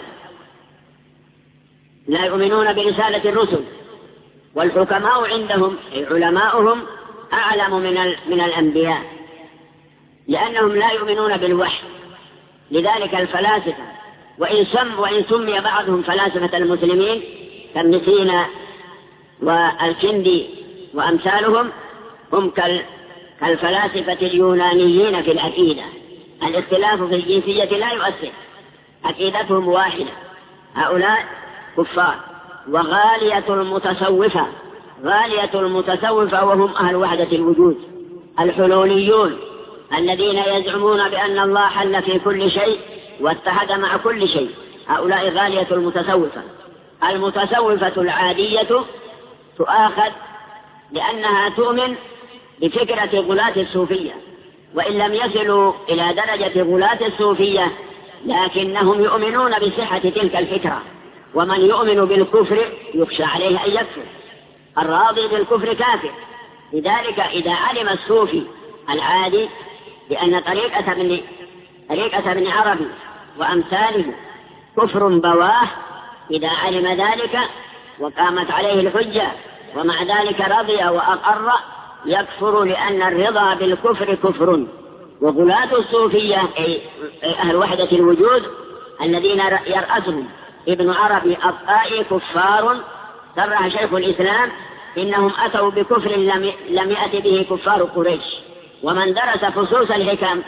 لا يؤمنون برسالة الرسل، والحكماء عندهم أي علماؤهم أعلم من الأنبياء، لأنهم لا يؤمنون بالوحي. لذلك الفلاسفة وإن سمي بعضهم فلاسفة المسلمين كابن سينا والكندي وأمثالهم، هم كالفلاسفة اليونانيين في العقيدة. الاختلاف في الجنسية لا يؤثر، عقيدتهم واحدة. هؤلاء كفار. وغالية المتصوفة، غالية المتصوفة وهم أهل وحدة الوجود، الحلوليون الذين يزعمون بأن الله حل في كل شيء واتحد مع كل شيء، هؤلاء غالية المتصوفة. المتصوفة العادية تؤاخذ لأنها تؤمن بفكرة غلاة الصوفية، وإن لم يصلوا إلى درجة غلاة الصوفية لكنهم يؤمنون بصحة تلك الفكرة. ومن يؤمن بالكفر يخشى عليه أن يكفر، الراضي بالكفر كافر. لذلك إذا علم الصوفي العادي بأن طريقة ابن عربي وأمثاله كفر بواه، إذا علم ذلك وقامت عليه الحجة ومع ذلك رضي وأقر، يكفر، لأن الرضا بالكفر كفر. وغلاة الصوفية أي أهل وحدة الوجود الذين يرأسهم ابن عربي الطائي كفار. صرح شيخ الإسلام إنهم أتوا بكفر لم يأت به كفار قريش. ومن درس فصوص الحكم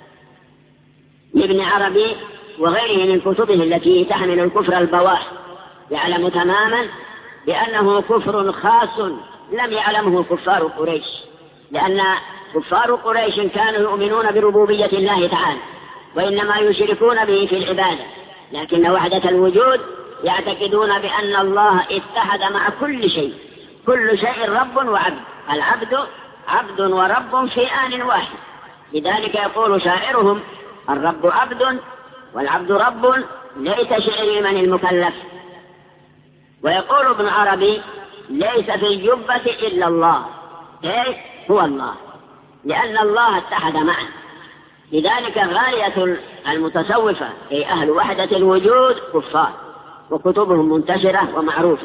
لابن عربي وغيره من كتبه التي تحمل الكفر البواح يعلم تماما بأنه كفر خاص لم يعلمه كفار قريش، لأن كفار قريش كانوا يؤمنون بربوبية الله تعالى وإنما يشركون به في العبادة، لكن وحدة الوجود يعتقدون بأن الله اتحد مع كل شيء، كل شيء رب وعبد، العبد عبد ورب في آن واحد. لذلك يقول شاعرهم: الرب عبد والعبد رب، ليس شعري من المكلف. ويقول ابن عربي: ليس في الجبة إلا الله، إيه هو الله، لأن الله اتحد معه. لذلك غاية المتصوفة أي أهل وحدة الوجود كفار، وكتبهم منتشرة ومعروفة.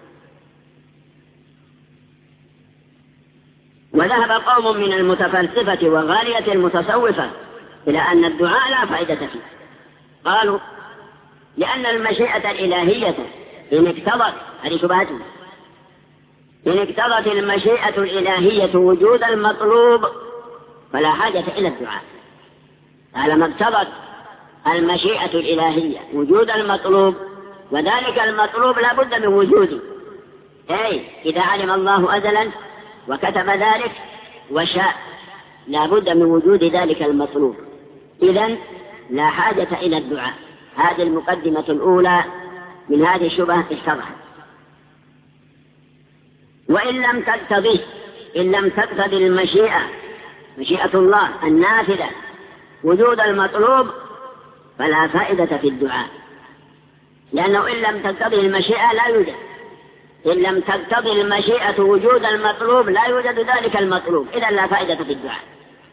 وذهب قوم من المتفلسفة وغالية المتصوفة إلى أن الدعاء لا فائدة فيه. قالوا: لأن المشيئة الإلهية إن اقتضت، هذه شبهتهم، إن اقتضت المشيئة الإلهية وجود المطلوب فلا حاجة إلى الدعاء. طالما اقتضت المشيئة الإلهية وجود المطلوب، وذلك المطلوب لا بد من وجوده، أي إذا علم الله أزلا وكتب ذلك وشاء لا بد من وجود ذلك المطلوب، إذن لا حاجة إلى الدعاء. هذه المقدمة الأولى من هذه الشبهة اتضحت. وإن لم تقتضي المشيئة، مشيئة الله النافذة، وجود المطلوب، فلا فائدة في الدعاء، لأنه إن لم تقتضي المشيئة لا يوجد. إن لم تقتضي المشيئة وجود المطلوب لا يوجد ذلك المطلوب، إذا لا فائدة في الدعاء.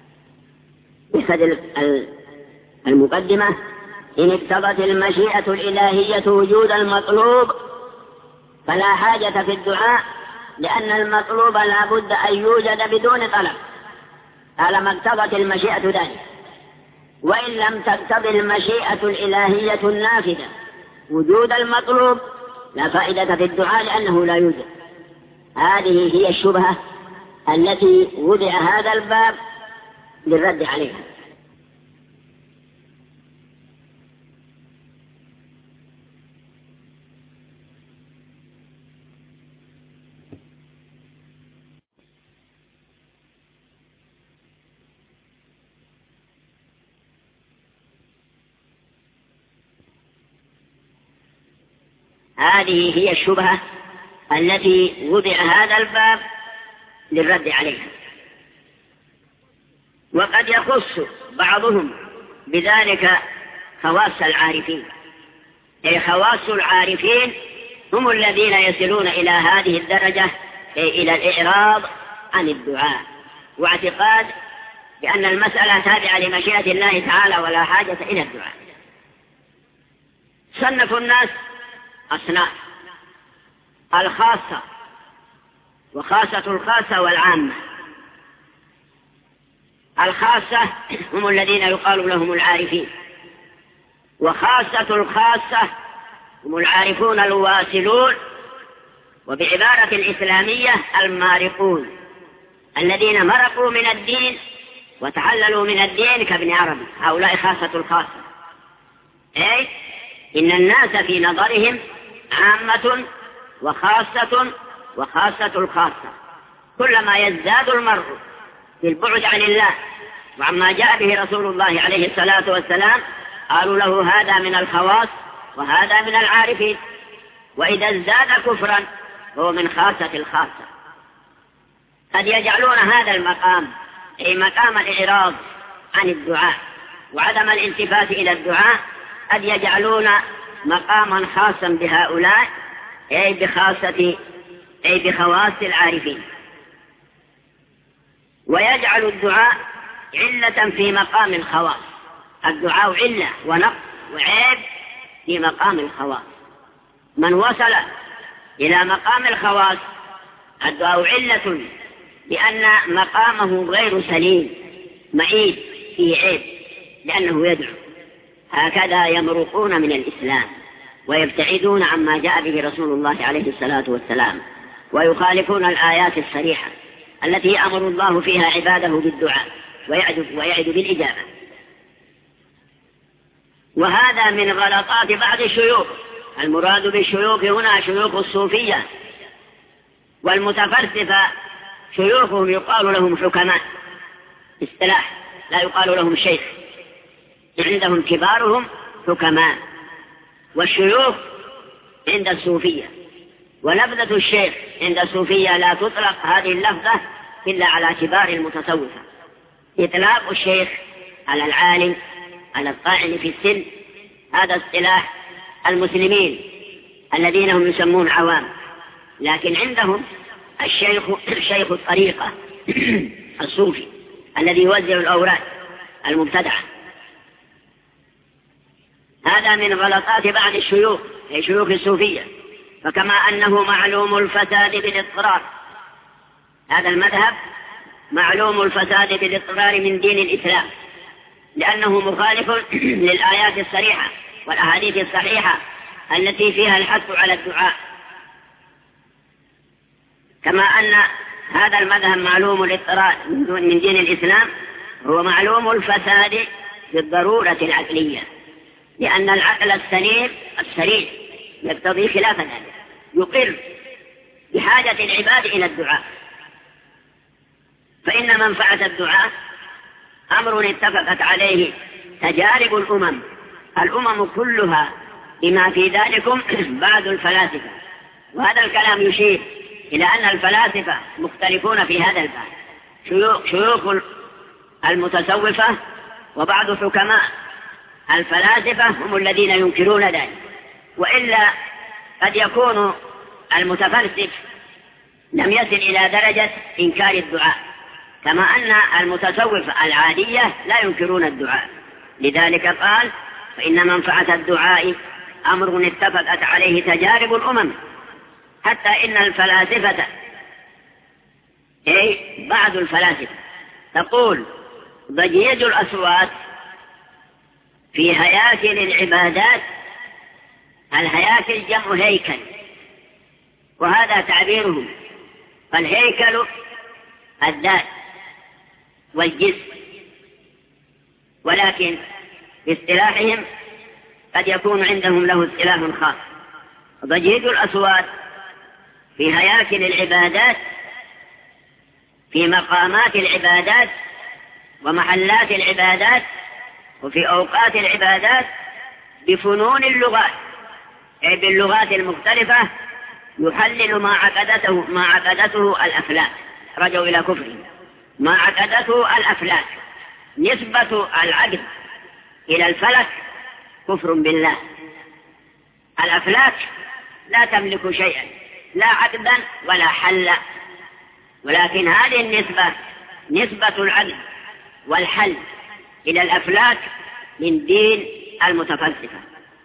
بسد المقدمة: إن اقتضت المشيئة الإلهية وجود المطلوب فلا حاجة في الدعاء، لأن المطلوب لا بد أن يوجد بدون طلب، طالما اقتضت المشيئة ذلك. وإن لم تقتضي المشيئة الإلهية النافذة وجود المطلوب لا فائدة في الدعاء، لأنه لا يوجد. هذه هي الشبهة التي وضع هذا الباب للرد عليها. هذه هي الشبهة التي وضع هذا الباب للرد عليها. وقد يخص بعضهم بذلك خواص العارفين، أي خواص العارفين هم الذين يصلون إلى هذه الدرجة، أي إلى الإعراض عن الدعاء، واعتقاد بأن المسألة تابعة لمشيئة الله تعالى ولا حاجة إلى الدعاء. صنف الناس أصناف: الخاصة وخاصة الخاصة والعامة. الخاصة هم الذين يقال لهم العارفين، وخاصة الخاصة هم العارفون الواصلون، وبعبارة الإسلامية المارقون، الذين مرقوا من الدين وتحللوا من الدين كابن عربي. هؤلاء خاصة الخاصة، أي إن الناس في نظرهم عامة وخاصة وخاصة الخاصة. كلما يزداد المرء في البعد عن الله وعما جاء به رسول الله عليه الصلاة والسلام قالوا له هذا من الخواص وهذا من العارفين، وإذا ازداد كفرا هو من خاصة الخاصة. قد يجعلون هذا المقام، أي مقام الإعراض عن الدعاء وعدم الالتفات إلى الدعاء، قد يجعلون مقاما خاصا بهؤلاء، أي بخواص العارفين، ويجعل الدعاء علة في مقام الخواص. الدعاء علة ونقص وعيب في مقام الخواص. من وصل إلى مقام الخواص الدعاء علة لأن مقامه غير سليم، معيب، فيه عيب، لأنه يدعو. هكذا يمرقون من الإسلام ويبتعدون عما جاء به رسول الله عليه الصلاة والسلام، ويخالفون الآيات الصريحة التي يأمر الله فيها عباده بالدعاء ويعد بالإجابة. وهذا من غلطات بعض الشيوخ. المراد بالشيوخ هنا شيوخ الصوفية، والمتفلسفة شيوخهم يقال لهم حكماء، اصطلاح لا يقال لهم شيخ، عندهم كبارهم حكماء، والشيوخ عند الصوفية. ولفظة الشيخ عند الصوفية لا تطلق هذه اللفظة إلا على كبار المتصوفة. إطلاق الشيخ على العالم، على الطاعن في السن، هذا اصطلاح المسلمين الذين هم يسمون عوام، لكن عندهم شيخ الطريقة الصوفي الذي يوزع الأوراق المبتدعة. هذا من غلطات بعض الشيوخ، أي شيوخ الصوفية. فكما أنه معلوم الفساد بالاضطرار، هذا المذهب معلوم الفساد بالاضطرار من دين الإسلام، لأنه مخالف للآيات الصريحة والأحاديث الصحيحة التي فيها الحث على الدعاء. كما أن هذا المذهب معلوم الاضطرار من دين الإسلام، هو معلوم الفساد بالضرورة العقلية، لأن العقل السليم السليم يقتضي خلاف ذلك، يقر بحاجة العباد إلى الدعاء. فإن منفعة الدعاء أمر اتفقت عليه تجارب الأمم الأمم كلها بما في ذلكم بعض الفلاسفة. وهذا الكلام يشير إلى أن الفلاسفة مختلفون في هذا الباب، شيوخ المتصوفة وبعض حكماء الفلاسفة هم الذين ينكرون ذلك، وإلا قد يكون المتفلسف لم يصل إلى درجة إنكار الدعاء، كما أن المتصوفة العادية لا ينكرون الدعاء. لذلك قال: فإن منفعة الدعاء أمر اتفقت عليه تجارب الأمم، حتى إن الفلاسفة أي بعض الفلاسفة تقول ضجيج الأصوات في هياكل العبادات، الهياكل جمع هيكل، وهذا تعبيرهم، فالهيكل الذات والجسم، ولكن باصطلاحهم قد يكون عندهم له اصطلاح خاص. ضجيج الأصوات في هياكل العبادات، في مقامات العبادات ومحلات العبادات وفي أوقات العبادات بفنون اللغات، أي باللغات المختلفة، يحلل ما عقدته الأفلاك. رجعوا إلى كفرهم، ما عقدته الأفلاك. نسبة العقد إلى الفلك كفر بالله. الأفلاك لا تملك شيئا، لا عقدا ولا حل، ولكن هذه النسبة، نسبة العقد والحل إلى الأفلاك، من دين المتفلسفة.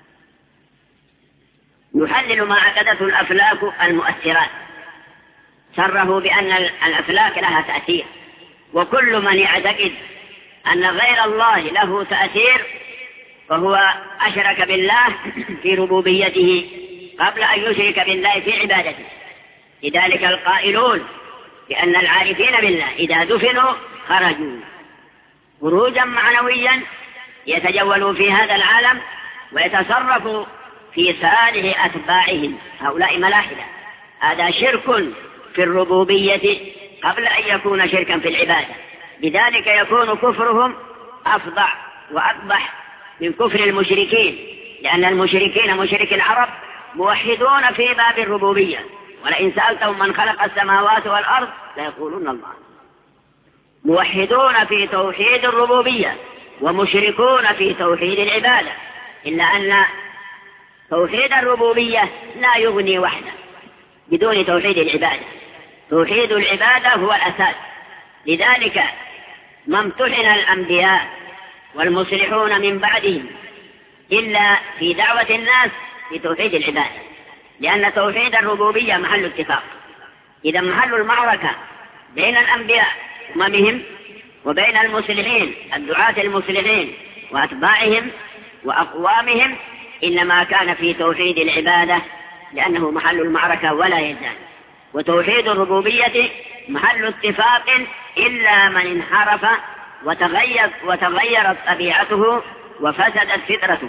يحلل ما عقدته الأفلاك المؤثرات، صرحوا بأن الأفلاك لها تأثير، وكل من يعتقد أن غير الله له تأثير فهو أشرك بالله في ربوبيته قبل أن يشرك بالله في عبادته. لذلك القائلون بأن العارفين بالله إذا دفنوا خرجوا خروجا معنويا، يتجولوا في هذا العالم ويتصرفوا في صالح أتباعهم، هؤلاء ملاحدة. هذا شرك في الربوبية قبل أن يكون شركا في العبادة، بذلك يكون كفرهم أفظع وأقبح من كفر المشركين، لأن المشركين مشرك العرب موحدون في باب الربوبية، ولئن سألتهم من خلق السماوات والأرض ليقولون الله. موحدون في توحيد الربوبية ومشركون في توحيد العبادة، إلا أن توحيد الربوبية لا يغني وحده بدون توحيد العبادة. توحيد العبادة هو الأساس. لذلك ما امتحن الأنبياء والمصلحون من بعدهم إلا في دعوة الناس بتوحيد العبادة، لأن توحيد الربوبية محل اتفاق. إذا محل المعركة بين الأنبياء أممهم وبين المصلحين الدعاة المصلحين وأتباعهم وأقوامهم إنما كان في توحيد العبادة، لأنه محل المعركة ولا يزال. وتوحيد الربوبية محل اتفاق إلا من انحرف وتغيرت طبيعته وفسدت فطرته.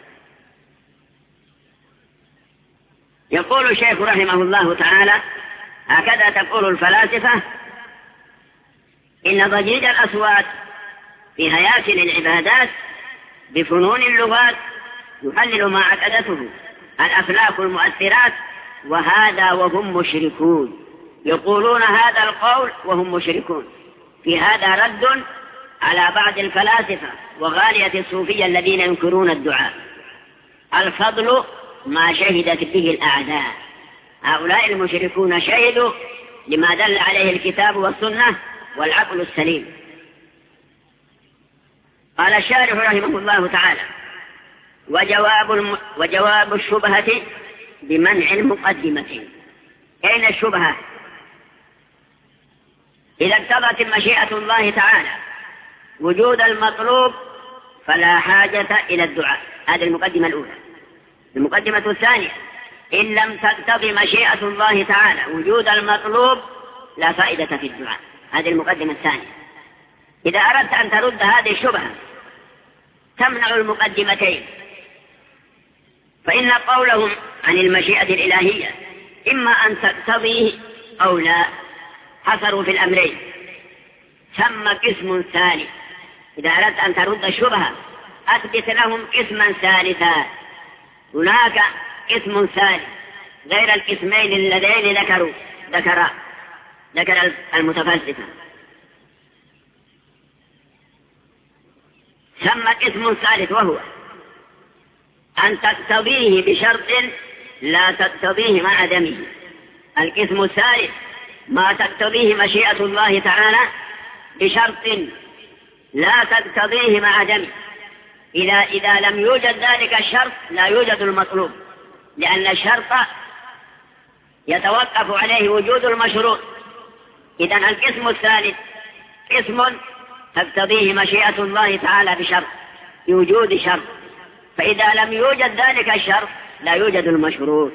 يقول الشيخ رحمه الله تعالى: هكذا تقول الفلاسفة: إن ضجيج الأصوات في هياكل العبادات بفنون اللغات يحلل ما عقدته الأفلاك المؤثرات، وهذا وهم مشركون. يقولون هذا القول وهم مشركون. في هذا رد على بعض الفلاسفة وغالية الصوفية الذين ينكرون الدعاء. الفضل ما شهدت به الأعداء. هؤلاء المشركون شهدوا لما دل عليه الكتاب والسنة والعقل السليم. قال الشارح رحمه الله تعالى: وجواب الشبهة بمنع المقدمة. أين الشبهة؟ إذا اقتضت مشيئة الله تعالى وجود المطلوب فلا حاجة إلى الدعاء. هذه المقدمة الأولى. المقدمة الثانية: إن لم تقتضي مشيئة الله تعالى وجود المطلوب لا فائدة في الدعاء. هذه المقدمة الثانية. إذا أردت أن ترد هذه الشبهة تمنع المقدمتين، فإن قولهم عن المشيئة الإلهية إما أن تقتضيه أو لا، حصروا في الأمرين. ثم قسم ثاني: إذا أردت أن ترد الشبهة أثبت لهم قسما ثالثا. هناك قسم ثالث غير القسمين اللذين ذكر المتفلسفة. ثم قسم ثالث وهو أن تقتضيه بشرط لا تقتضيه مع عدمه. القسم الثالث ما تقتضيه مشيئة الله تعالى بشرط لا تقتضيه مع عدمه. إذا لم يوجد ذلك الشرط لا يوجد المطلوب، لأن الشرط يتوقف عليه وجود المشروط. إذن القسم الثالث قسم تقتضيه مشيئة الله تعالى بشرط بوجود شرط، فإذا لم يوجد ذلك الشرط لا يوجد المشروط.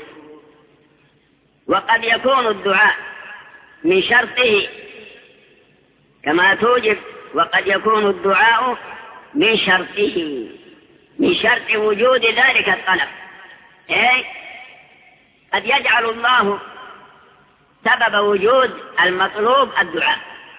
وقد يكون الدعاء من شرطه كما توجب، وقد يكون الدعاء من شرطه، من شرط وجود ذلك الطلب. قد يجعل الله سبب وجود المطلوب الدعاء،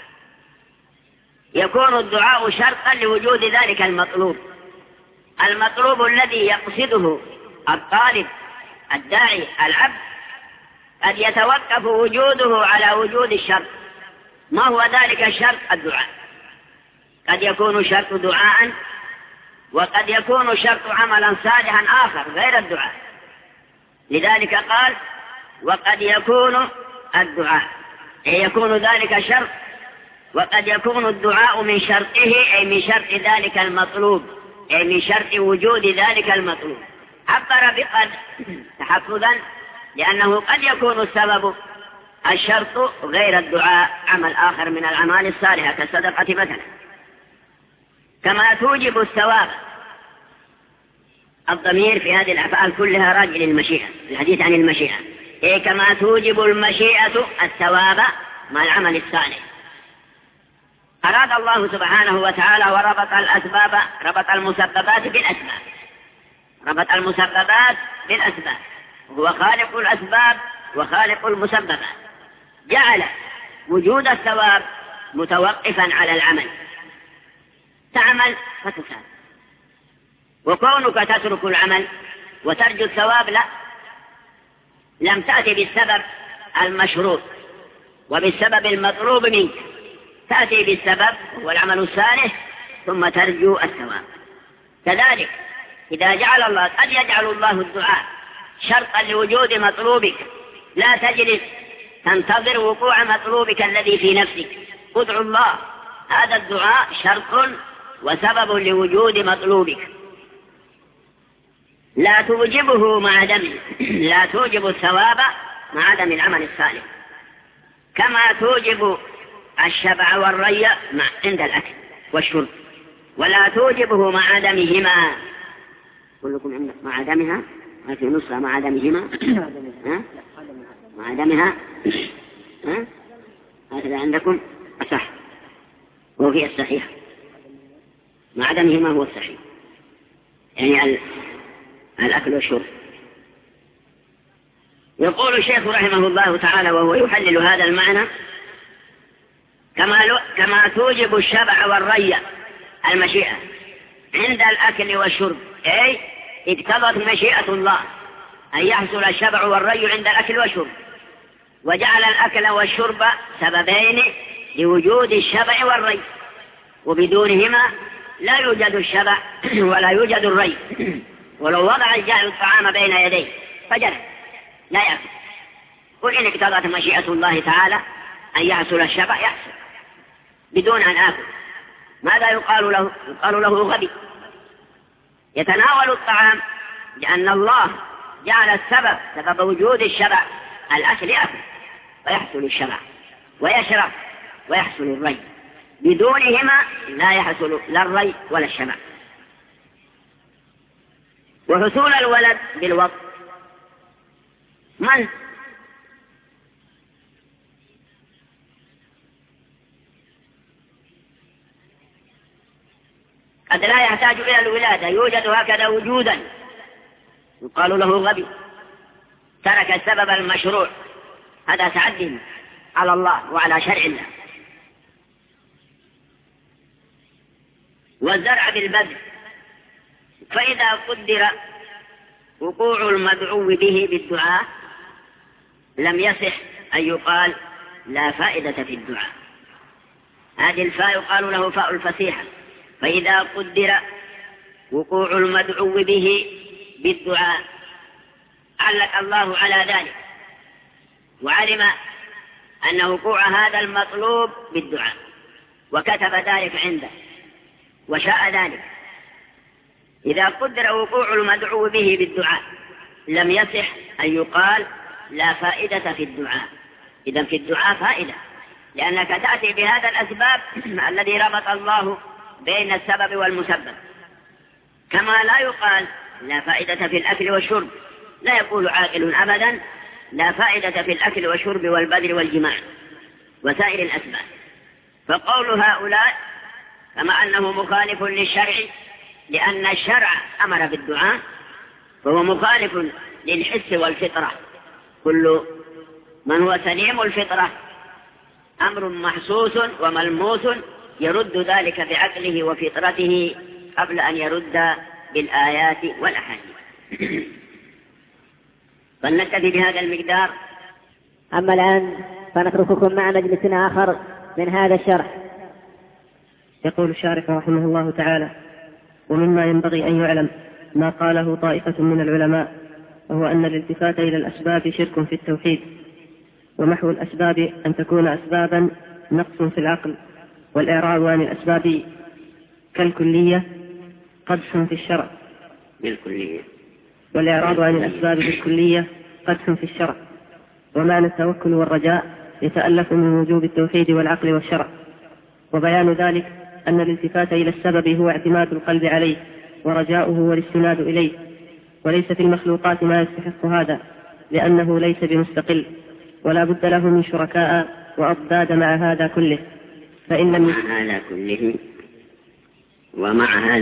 يكون الدعاء شرطا لوجود ذلك المطلوب الذي يقصده الطالب الداعي العبد، قد يتوقف وجوده على وجود الشرط. ما هو ذلك الشرط؟ الدعاء. قد يكون شرط دعاء، وقد يكون شرط عملا صالحا آخر غير الدعاء. لذلك قال وقد يكون الدعاء، يكون ذلك شرط، وقد يكون الدعاء من شرطه، أي من شرط ذلك المطلوب، أي من شرط وجود ذلك المطلوب. عبر بقد تحفظا، لأنه قد يكون السبب الشرط غير الدعاء عمل آخر من الأعمال الصالحة كالصدقة مثلا. كما توجب الثواب، الضمير في هذه الأفعال كلها راجع للمشيئة، الحديث عن المشيئة. كما توجب المشيئة الثواب مع العمل الصالح. أراد الله سبحانه وتعالى وربط الأسباب، ربط المسببات بالأسباب، ربط المسببات بالأسباب، هو خالق الأسباب وخالق المسببات. جعل وجود الثواب متوقفا على العمل، تعمل فتثاب. وكونك تترك العمل وترجو الثواب لا، لم تأتي بالسبب المشروط وبالسبب المطلوب منك، تأتي بالسبب والعمل الصالح ثم ترجو الثواب. كذلك إذا جعل الله، قد يجعل الله الدعاء شرطا لوجود مطلوبك، لا تجلس تنتظر وقوع مطلوبك الذي في نفسك، ادعو الله، هذا الدعاء شرط وسبب لوجود مطلوبك، لا توجبه مع عدمه، لا توجب الثواب مع عدم العمل الصالح. كما توجب الشبع والري عند الأكل والشرب، ولا توجبه مع عدمهما. كلكم عندك مع عدمها، ما في نصها مع عدمهما، مع عدمها، هذا عندكم أصح، وهي الصحيح، مع عدمهما هو الصحيح، يعني الأكل والشرب. يقول الشيخ رحمه الله تعالى وهو يحلل هذا المعنى: كما توجب الشبع والري المشيئة عند الأكل والشرب، أي اقتضت مشيئة الله أن يحصل الشبع والري عند الأكل والشرب، وجعل الأكل والشرب سببين لوجود الشبع والري، وبدونهما لا يوجد الشبع ولا يوجد الري. ولو وضع الجائع الطعام بين يديه فجر لا يأكل، قل إن اقتضت مشيئة الله تعالى أن يحصل الشبع يحصل بدون أن آكل. ماذا يقال له؟ يقال له غبي، يتناول الطعام لأن الله جعل السبب، سبب وجود الشبع الأكل يأكل ويحصل الشبع، ويشرب ويحصل الري، بدونهما لا يحصل لا الري ولا الشبع. وحصول الولد بالوضع، من قد لا يحتاج إلى الولادة، يوجد هكذا وجودا، يقال له غبي، ترك السبب المشروع، هذا تعدي على الله وعلى شرع الله. والزرع بالبذر، فإذا قدر وقوع المدعو به بالدعاء لم يصح أن يقال لا فائدة في الدعاء. هذه الفاء يقال له فاء الفسيحة. فإذا قدر وقوع المدعو به بالدعاء علق الله على ذلك وعلم أن وقوع هذا المطلوب بالدعاء وكتب ذلك عنده وشاء ذلك. إذا قدر وقوع المدعو به بالدعاء لم يصح أن يقال لا فائدة في الدعاء. إذن في الدعاء فائدة، لأنك تأتي بهذا الأسباب الذي ربط الله بين السبب والمسبب. كما لا يقال لا فائدة في الأكل والشرب، لا يقول عاقل أبدا لا فائدة في الأكل والشرب والبذل والجماع وسائر الأسباب. فقول هؤلاء كما أنه مخالف للشرع، لأن الشرع أمر بالدعاء، فهو مخالف للحس والفطرة. كل من هو سليم الفطرة أمر محسوس وملموس يرد ذلك بعقله وفطرته قبل أن يرد بالآيات والأحاديث. فلنكتفي بهذا المقدار. أما الآن فنترككم مع مجلس آخر من هذا الشرح. يقول الشارح رحمه الله تعالى: ومما ينبغي أن يعلم ما قاله طائفة من العلماء، وهو أن الالتفات إلى الأسباب شرك في التوحيد، ومحو الأسباب أن تكون أسبابا نقص في العقل، والإعراض عن الأسباب كالكلية قدح في الشرع والإعراض عن الأسباب بالكلية قدح في الشرع. ومعنى التوكل والرجاء يتألف من وجوب التوحيد والعقل والشرع. وبيان ذلك أن الالتفات إلى السبب هو اعتماد القلب عليه ورجاؤه والاستناد إليه، وليس في المخلوقات ما يستحق هذا، لأنه ليس بمستقل، ولا بد له من شركاء وأضداد مع هذا كله. ومع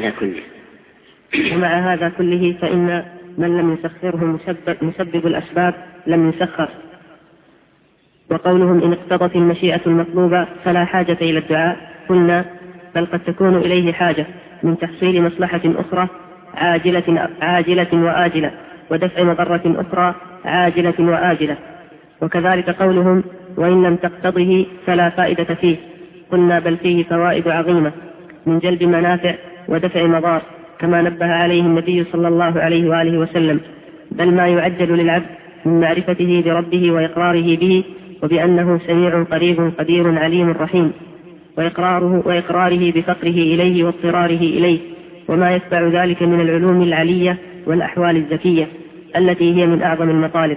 هذا كله فإن من لم يسخره مسبب الأسباب لم يسخر. وقولهم إن اقتضت المشيئة المطلوبة فلا حاجة إلى الدعاء، قلنا بل قد تكون إليه حاجة من تحصيل مصلحة أخرى عاجلة وآجلة، ودفع مضرة أخرى عاجلة وآجلة. وكذلك قولهم وإن لم تقتضه فلا فائدة فيه، قلنا بل فيه فوائد عظيمة من جلب منافع ودفع مضار، كما نبه عليه النبي صلى الله عليه وآله وسلم، بل ما يعجل للعبد من معرفته بربه وإقراره به، وبأنه سميع قريب قدير عليم رحيم، وإقراره بفقره إليه واضطراره إليه، وما يتبع ذلك من العلوم العلية والأحوال الزكية التي هي من أعظم المطالب.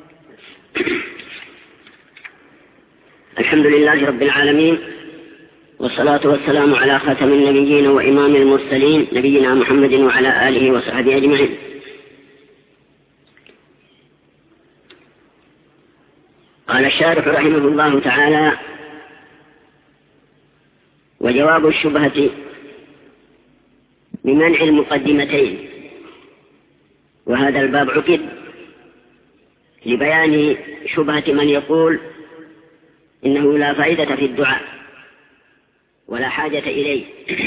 الحمد لله رب العالمين، والصلاة والسلام على خاتم النبيين وإمام المرسلين نبينا محمد وعلى آله وصحبه أجمعين. قال الشارح رحمه الله تعالى: وجواب الشبهة بمنع المقدمتين. وهذا الباب عقد لبيان شبهة من يقول إنه لا فائدة في الدعاء ولا حاجة إليه.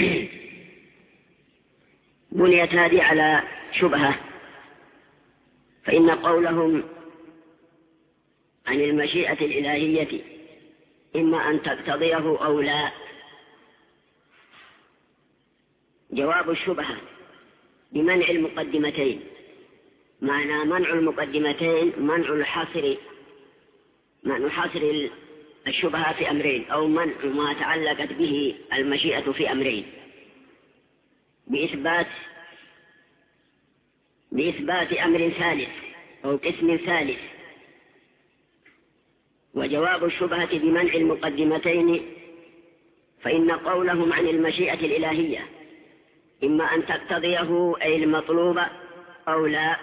بنيت هذه على شبهة، فإن قولهم عن المشيئة الإلهية إما أن تقتضيه أو لا. جواب الشبهة بمنع المقدمتين، معنى منع المقدمتين منع حصر الشبهة في أمرين، أو منع ما تعلقت به المشيئة في أمرين بإثبات أمر ثالث أو قسم ثالث. وجواب الشبهة بمنع المقدمتين، فإن قولهم عن المشيئة الإلهية إما أن تقتضيه أي المطلوب أو لا،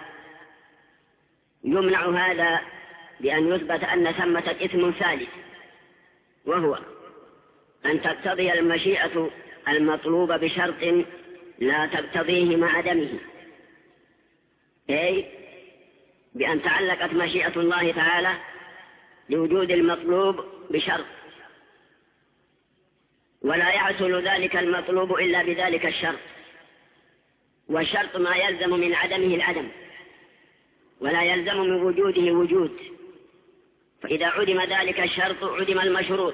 يمنع هذا بأن يثبت أن ثمة اسم ثالث، وهو أن تقتضي المشيئة المطلوب بشرط لا تقتضيه مع عدمه، أي بأن تعلقت مشيئة الله تعالى لوجود المطلوب بشرط، ولا يحصل ذلك المطلوب إلا بذلك الشرط، والشرط ما يلزم من عدمه العدم ولا يلزم من وجوده وجود، فإذا عدم ذلك الشرط عدم المشروط.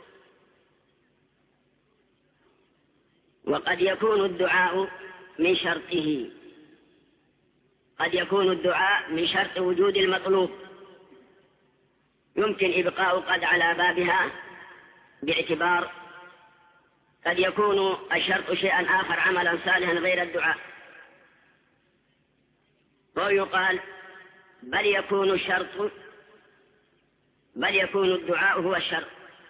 وقد يكون الدعاء من شرطه، قد يكون الدعاء من شرط وجود المطلوب، يمكن إبقاء قد على بابها باعتبار قد يكون الشرط شيئا آخر عملا صالحا غير الدعاء، ويقال بل يكون الدعاء هو الشرط،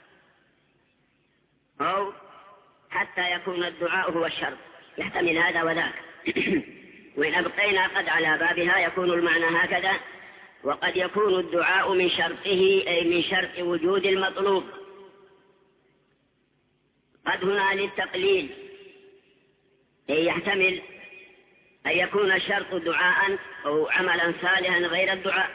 أو حتى يكون الدعاء هو الشرط، يحتمل هذا وذاك. وإن أبقينا قد على بابها يكون المعنى هكذا: وقد يكون الدعاء من شرطه أي من شرط وجود المطلوب. قد هنا للتقليل، أي يحتمل أن يكون الشرط دعاء أو عملا صالحا غير الدعاء،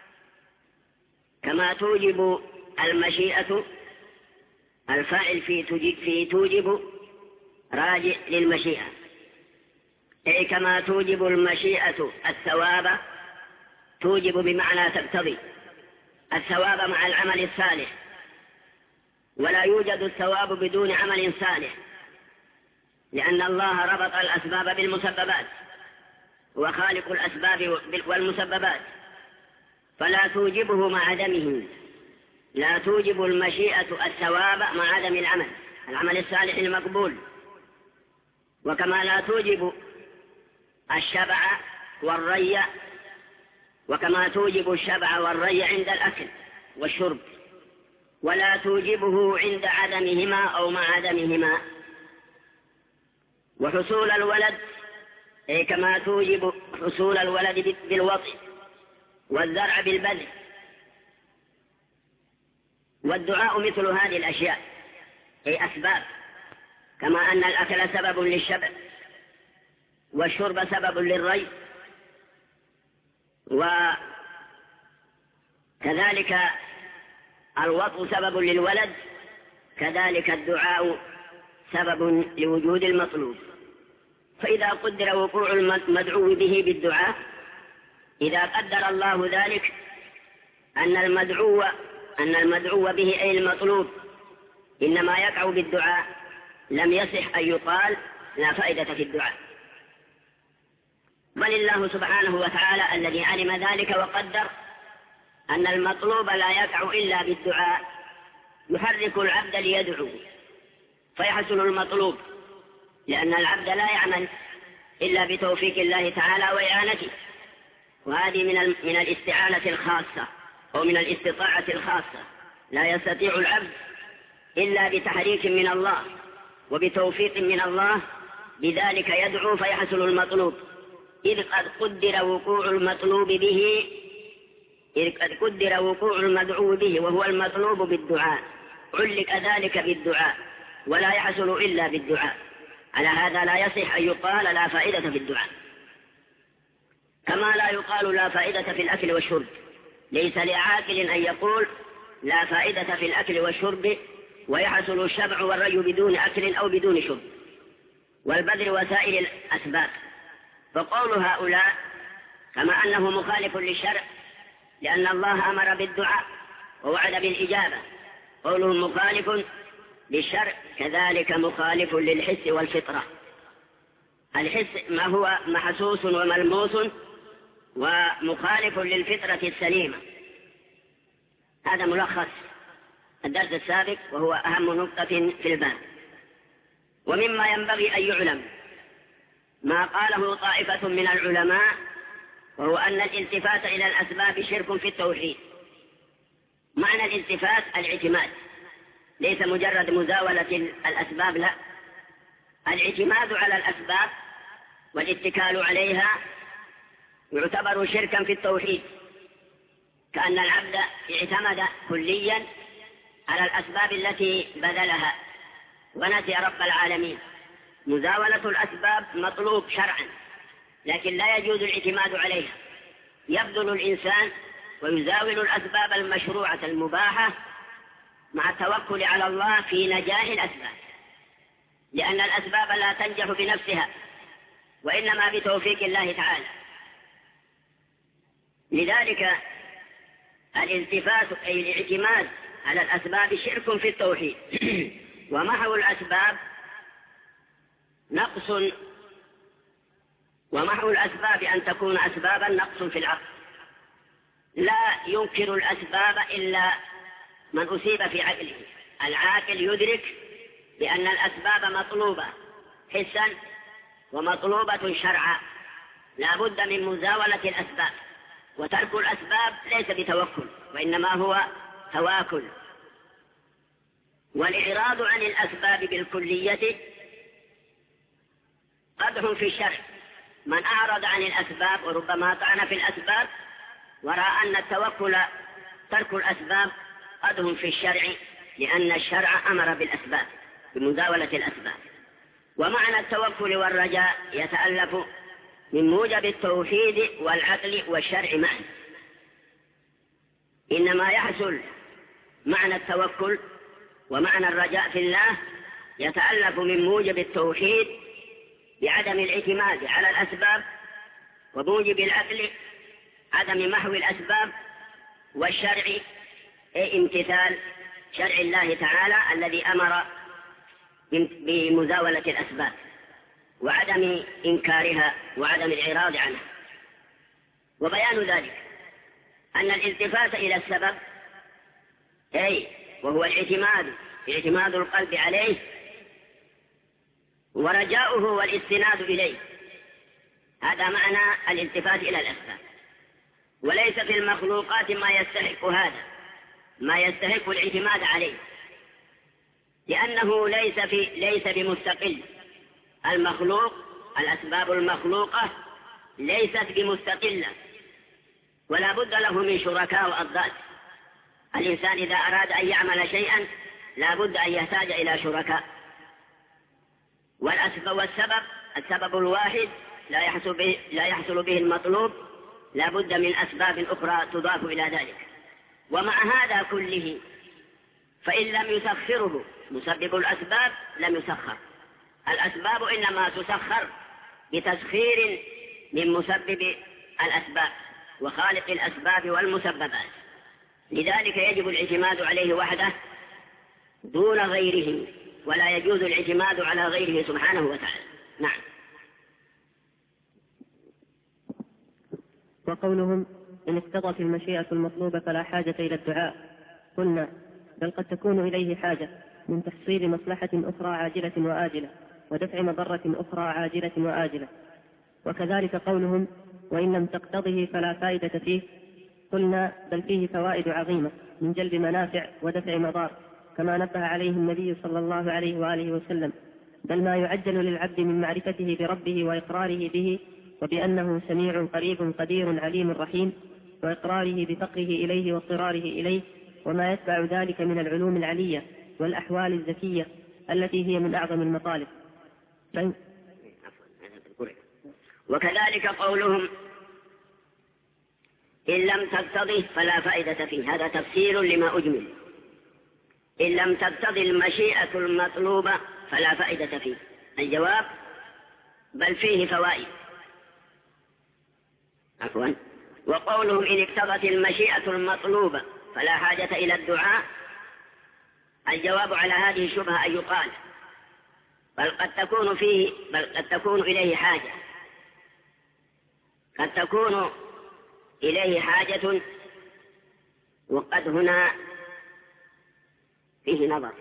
كما توجب المشيئة الفاعل في توجب راجع للمشيئة، أي كما توجب المشيئة الثواب، توجب بمعنى تقتضي الثواب مع العمل الصالح، ولا يوجد الثواب بدون عمل صالح، لأن الله ربط الأسباب بالمسببات، وخالق الأسباب والمسببات، فلا توجبه مع عدمه، لا توجب المشيئة الثواب مع عدم العمل الصالح المقبول. وكما لا توجب الشبع والري، وكما توجب الشبع والري عند الأكل والشرب، ولا توجبه عند عدمهما أو مع عدمهما. وحصول الولد أي كما توجب حصول الولد بالوطء والزرع بالبذل. والدعاء مثل هذه الأشياء، أي أسباب، كما أن الأكل سبب للشبع، والشرب سبب للري، وكذلك الوطء سبب للولد، كذلك الدعاء سبب لوجود المطلوب. فإذا قدر وقوع المدعو به بالدعاء، إذا قدر الله ذلك أن المدعو به أي المطلوب إنما يقع بالدعاء، لم يصح أن يقال لا فائدة في الدعاء، بل الله سبحانه وتعالى الذي علم ذلك وقدر أن المطلوب لا يقع إلا بالدعاء، يحرك العبد ليدعو فيحصل المطلوب، لأن العبد لا يعمل إلا بتوفيق الله تعالى وإعانته، وهذه من الاستعانة الخاصة أو من الاستطاعة الخاصة، لا يستطيع العبد إلا بتحريك من الله وبتوفيق من الله، بذلك يدعو فيحصل المطلوب، إذ قد قدر وقوع المطلوب به، إذ قد قدر وقوع المدعو به وهو المطلوب بالدعاء، علق ذلك بالدعاء ولا يحصل إلا بالدعاء. على هذا لا يصح أن يقال لا فائدة في الدعاء، كما لا يقال لا فائدة في الأكل والشرب. ليس لعاقل أن يقول لا فائدة في الأكل والشرب ويحصل الشبع والري بدون أكل أو بدون شرب، والبذل وسائر الأسباب. فقول هؤلاء كما أنه مخالف للشرع، لأن الله أمر بالدعاء ووعد بالإجابة، قولهم مخالف للشرع كذلك مخالف للحس والفطرة. الحس ما هو محسوس وملموس، ومخالف للفطرة السليمة. هذا ملخص الدرس السابق، وهو أهم نقطة في الباب. ومما ينبغي أن يعلم ما قاله طائفة من العلماء، وهو أن الالتفات إلى الأسباب شرك في التوحيد. معنى الالتفات الاعتماد، ليس مجرد مزاولة الأسباب، لا، الاعتماد على الأسباب والاتكال عليها يعتبر شركا في التوحيد، كأن العبد اعتمد كليا على الأسباب التي بذلها ونسي رب العالمين. مزاولة الأسباب مطلوب شرعا، لكن لا يجوز الاعتماد عليها. يبذل الإنسان ويزاول الأسباب المشروعة المباحة مع التوكل على الله في نجاح الأسباب، لأن الأسباب لا تنجح بنفسها، وإنما بتوفيق الله تعالى. لذلك الالتفات أي الاعتماد على الأسباب شرك في التوحيد ومحو الأسباب نقص، ومحو الأسباب أن تكون أسبابا نقص في العقل. لا ينكر الأسباب إلا من أصيب في عقله. العاقل يدرك بأن الأسباب مطلوبة حسا ومطلوبة شرعا، لا بد من مزاولة الأسباب، وترك الأسباب ليس بتوكل وإنما هو تواكل. والإعراض عن الأسباب بالكلية قدح في الشرع. من أعرض عن الأسباب وربما طعن في الأسباب ورأى أن التوكل ترك الأسباب قدح في الشرع، لأن الشرع أمر بالأسباب بمزاولة الأسباب. ومعنى التوكل والرجاء يتألف من موجب التوحيد والعقل والشرع معا. إنما يحصل معنى التوكل ومعنى الرجاء في الله يتألف من موجب التوحيد بعدم الاعتماد على الأسباب، وموجب العقل عدم محو الأسباب، والشرع امتثال شرع الله تعالى الذي أمر بمزاولة الأسباب وعدم إنكارها وعدم الإعراض عنها. وبيان ذلك أن الالتفات إلى السبب وهو اعتماد القلب عليه ورجاؤه والاستناد إليه، هذا معنى الالتفات إلى الأسباب. وليس في المخلوقات ما يستحق هذا، ما يستحق الاعتماد عليه، لأنه ليس بمستقل. المخلوق الأسباب المخلوقة ليست بمستقلة، ولا بد له من شركاء وأضداد. الإنسان إذا أراد أن يعمل شيئا لا بد أن يحتاج إلى شركاء. السبب الواحد لا يحصل به المطلوب، لا بد من أسباب أخرى تضاف إلى ذلك. ومع هذا كله فإن لم يسخره مسبب الأسباب لم يسخر. الأسباب إنما تسخر بتسخير من مسبب الأسباب وخالق الأسباب والمسببات. لذلك يجب الاعتماد عليه وحده دون غيره، ولا يجوز الاعتماد على غيره سبحانه وتعالى. نعم. وقولهم إن اقتضت المشيئة المطلوبة فلا حاجة إلى الدعاء، قلنا بل قد تكون إليه حاجة من تحصيل مصلحة أخرى عاجلة وآجلة ودفع مضرة أخرى عاجلة وآجلة. وكذلك قولهم وإن لم تقتضه فلا فائدة فيه، قلنا بل فيه فوائد عظيمة من جلب منافع ودفع مضار، كما نبه عليه النبي صلى الله عليه وآله وسلم، بل ما يعجل للعبد من معرفته بربه وإقراره به وبأنه سميع قريب قدير عليم رحيم، وإقراره بفقره إليه واضطراره إليه، وما يتبع ذلك من العلوم العلية والأحوال الزكية التي هي من أعظم المطالب. وكذلك قولهم إن لم تقتضه فلا فائدة فيه، هذا تفسير لما أجمل. إن لم تقتضي المشيئة المطلوبة فلا فائدة فيه، الجواب بل فيه فوائد. وقولهم إن اقتضت المشيئة المطلوبة فلا حاجة إلى الدعاء، الجواب على هذه الشبهة أن يقال بل قد تكون إليه حاجة، قد تكون إليه حاجة، وقد هنا فيه نظر.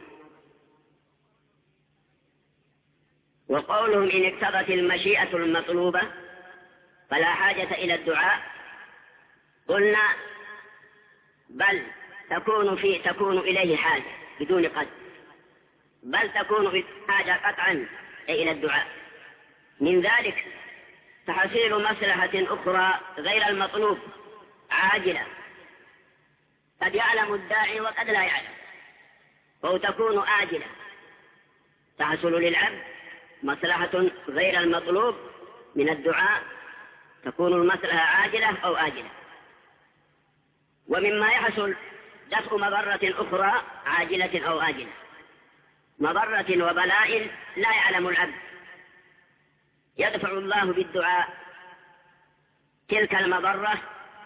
وقولهم إن اقتضت المشيئة المطلوبة فلا حاجة إلى الدعاء، قلنا بل تكون إليه حاجة بدون قد، بل تكون حاجة قطعا إلى الدعاء. من ذلك تحصيل مصلحة أخرى غير المطلوب عاجلة، قد يعلم الداعي وقد لا يعلم، أو تكون آجلة، تحصل للعبد مصلحة غير المطلوب من الدعاء، تكون المصلحة عاجلة أو آجلة. ومما يحصل دفع مضرة أخرى عاجلة أو آجلة، مضرة وبلاء لا يعلم العبد يدفع الله بالدعاء تلك المضرة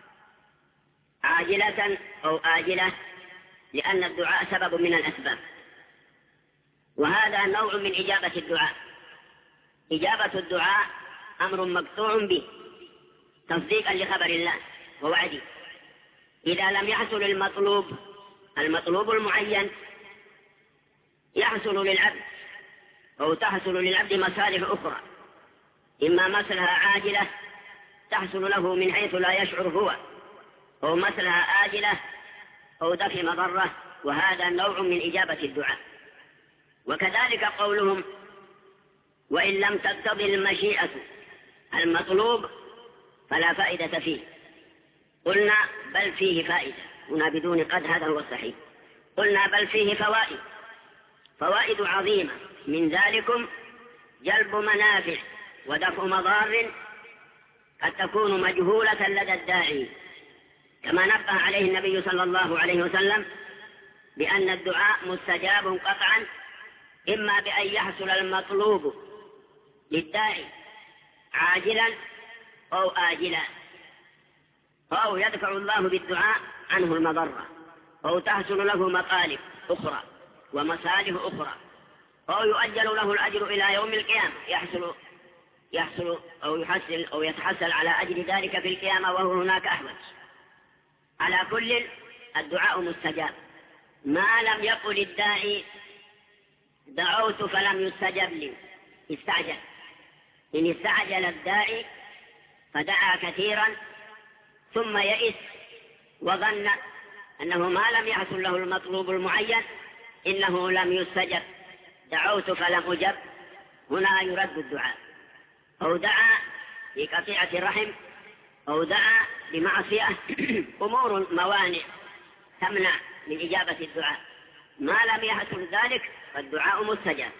عاجلة أو آجلة، لأن الدعاء سبب من الأسباب، وهذا نوع من إجابة الدعاء. إجابة الدعاء أمر مقطوع به تصديقا لخبر الله ووعده. إذا لم يحصل المطلوب المعين، يحصل للعبد أو تحصل للعبد مصالح أخرى، إما مصلحة عاجلة تحصل له من حيث لا يشعر هو، أو مصلحة آجلة أو دفع مضرة، وهذا نوع من إجابة الدعاء. وكذلك قولهم وإن لم تقتضي المشيئة المطلوب فلا فائدة فيه، قلنا بل فيه فائدة، هنا بدون قد، هذا هو الصحيح. قلنا بل فيه فوائد عظيمة، من ذلكم جلب منافع ودفع مضار قد تكون مجهولة لدى الداعي، كما نبه عليه النبي صلى الله عليه وسلم بأن الدعاء مستجاب قطعا، إما بأن يحصل المطلوب للداعي عاجلا أو آجلا، أو يدفع الله بالدعاء عنه المضرة، أو تحصل له مطالب أخرى ومصالح أخرى، أو يؤجل له الأجر إلى يوم القيامة، يحصل أو يتحصل على أجل ذلك في القيامة وهو هناك أحوج. على كل الدعاء مستجاب، ما لم يقل الداعي دعوت فلم يستجب لي، استعجل. إن استعجل الداعي فدعا كثيرا ثم يئس وظن أنه ما لم يحصل له المطلوب المعين، إنه لم يستجب، دعوت فلم أجب، هنا يرد الدعاء. أو دعا بقطيعة الرحم، أو دعا بمعصية، أمور موانع تمنع من إجابة الدعاء، ما لم يحصل ذلك فالدعاء مستجاب.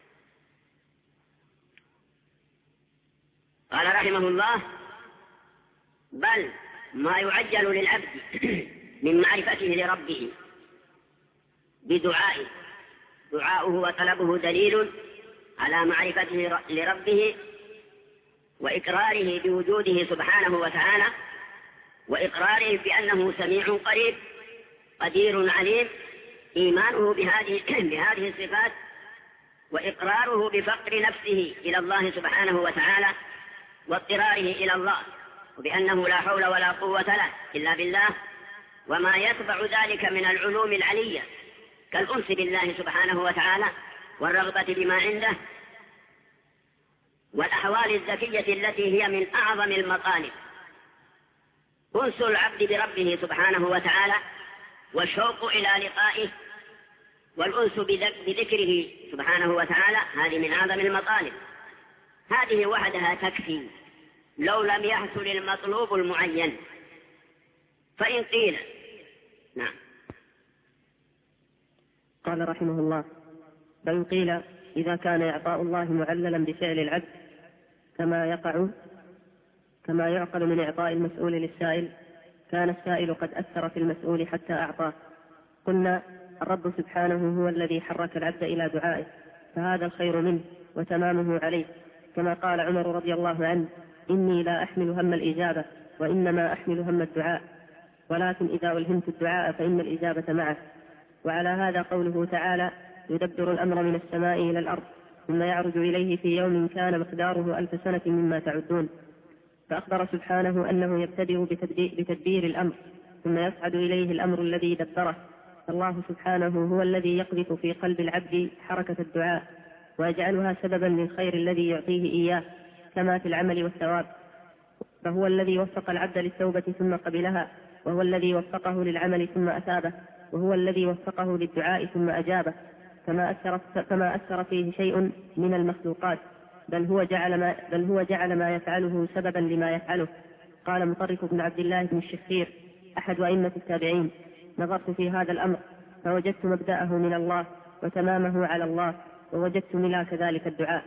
قال رحمه الله بل ما يعجل للعبد من معرفته لربه بدعائه، دعاؤه وطلبه دليل على معرفته لربه وإقراره بوجوده سبحانه وتعالى، وإقراره بأنه سميع قريب قدير عليم، إيمانه بهذه الصفات، وإقراره بفقر نفسه إلى الله سبحانه وتعالى، واضطراره إلى الله، وبأنه لا حول ولا قوة له إلا بالله، وما يتبع ذلك من العلوم العلية كالأنس بالله سبحانه وتعالى، والرغبة بما عنده، والأحوال الذكية التي هي من أعظم المطالب، أنس العبد بربه سبحانه وتعالى، والشوق إلى لقائه، والأنس بذكره سبحانه وتعالى، هذه من أعظم المطالب. هذه وحدها تكفي لو لم يحصل المطلوب المعين. فإن قيل نعم. قال رحمه الله فإن قيل إذا كان إعطاء الله معللا بفعل العبد كما يعقل من إعطاء المسؤول للسائل، كان السائل قد أثر في المسؤول حتى أعطاه. قلنا الرب سبحانه هو الذي حرك العبد إلى دعائه، فهذا الخير منه وتمامه عليه، كما قال عمر رضي الله عنه إني لا أحمل هم الإجابة وإنما أحمل هم الدعاء، ولكن إذا ألهمت الدعاء فإن الإجابة معه. وعلى هذا قوله تعالى يدبر الأمر من السماء إلى الأرض ثم يعرج إليه في يوم كان مقداره 1000 سنة مما تعدون. فأخبر سبحانه أنه يبتدئ بتدبير الأمر ثم يصعد إليه الأمر الذي دبره. الله سبحانه هو الذي يقذف في قلب العبد حركة الدعاء ويجعلها سببا للخير الذي يعطيه إياه كما في العمل والثواب. فهو الذي وفق العبد للتوبة ثم قبلها، وهو الذي وفقه للعمل ثم أثابه، وهو الذي وفقه للدعاء ثم أجابه، فما أثر فيه شيء من المخلوقات، بل هو جعل ما يفعله سببا لما يفعله. قال مطرف بن عبد الله بن الشخير أحد أئمة التابعين نظرت في هذا الأمر فوجدت مبدأه من الله وتمامه على الله، ووجدت ملاك ذلك الدعاء.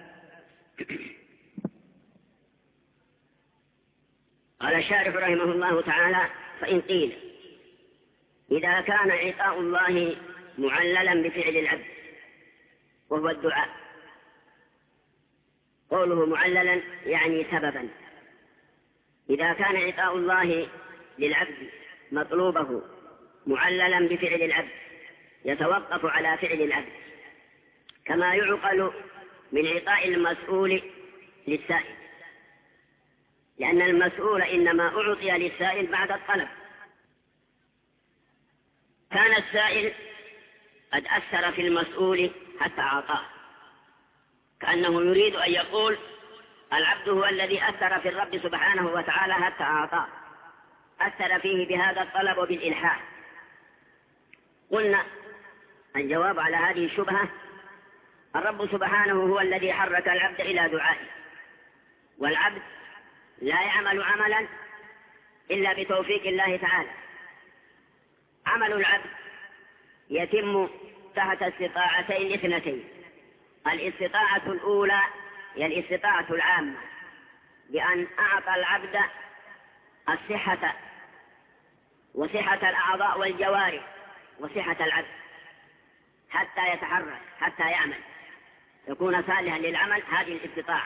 قال الشارح رحمه الله تعالى فإن قيل إذا كان عطاء الله معللا بفعل العبد وهو الدعاء، قوله معللا يعني سببا. إذا كان عطاء الله للعبد مطلوبه معللا بفعل العبد يتوقف على فعل العبد، كما يعقل من عطاء المسؤول للسائل، لأن المسؤول إنما أعطي للسائل بعد الطلب. كان السائل قد أثر في المسؤول حتى أعطاه، كأنه يريد أن يقول العبد هو الذي أثر في الرب سبحانه وتعالى حتى أعطاه، أثر فيه بهذا الطلب وبالإلحاح. قلنا الجواب على هذه الشبهة: الرب سبحانه هو الذي حرك العبد إلى دعائه، والعبد لا يعمل عملا إلا بتوفيق الله تعالى. عمل العبد يتم تحت استطاعتين اثنتين: الاستطاعة الأولى هي الاستطاعة العامة، بأن أعطى العبد الصحة وصحة الأعضاء والجوارح وصحة العبد حتى يتحرك حتى يعمل يكون صالحا للعمل. هذه الاستطاعة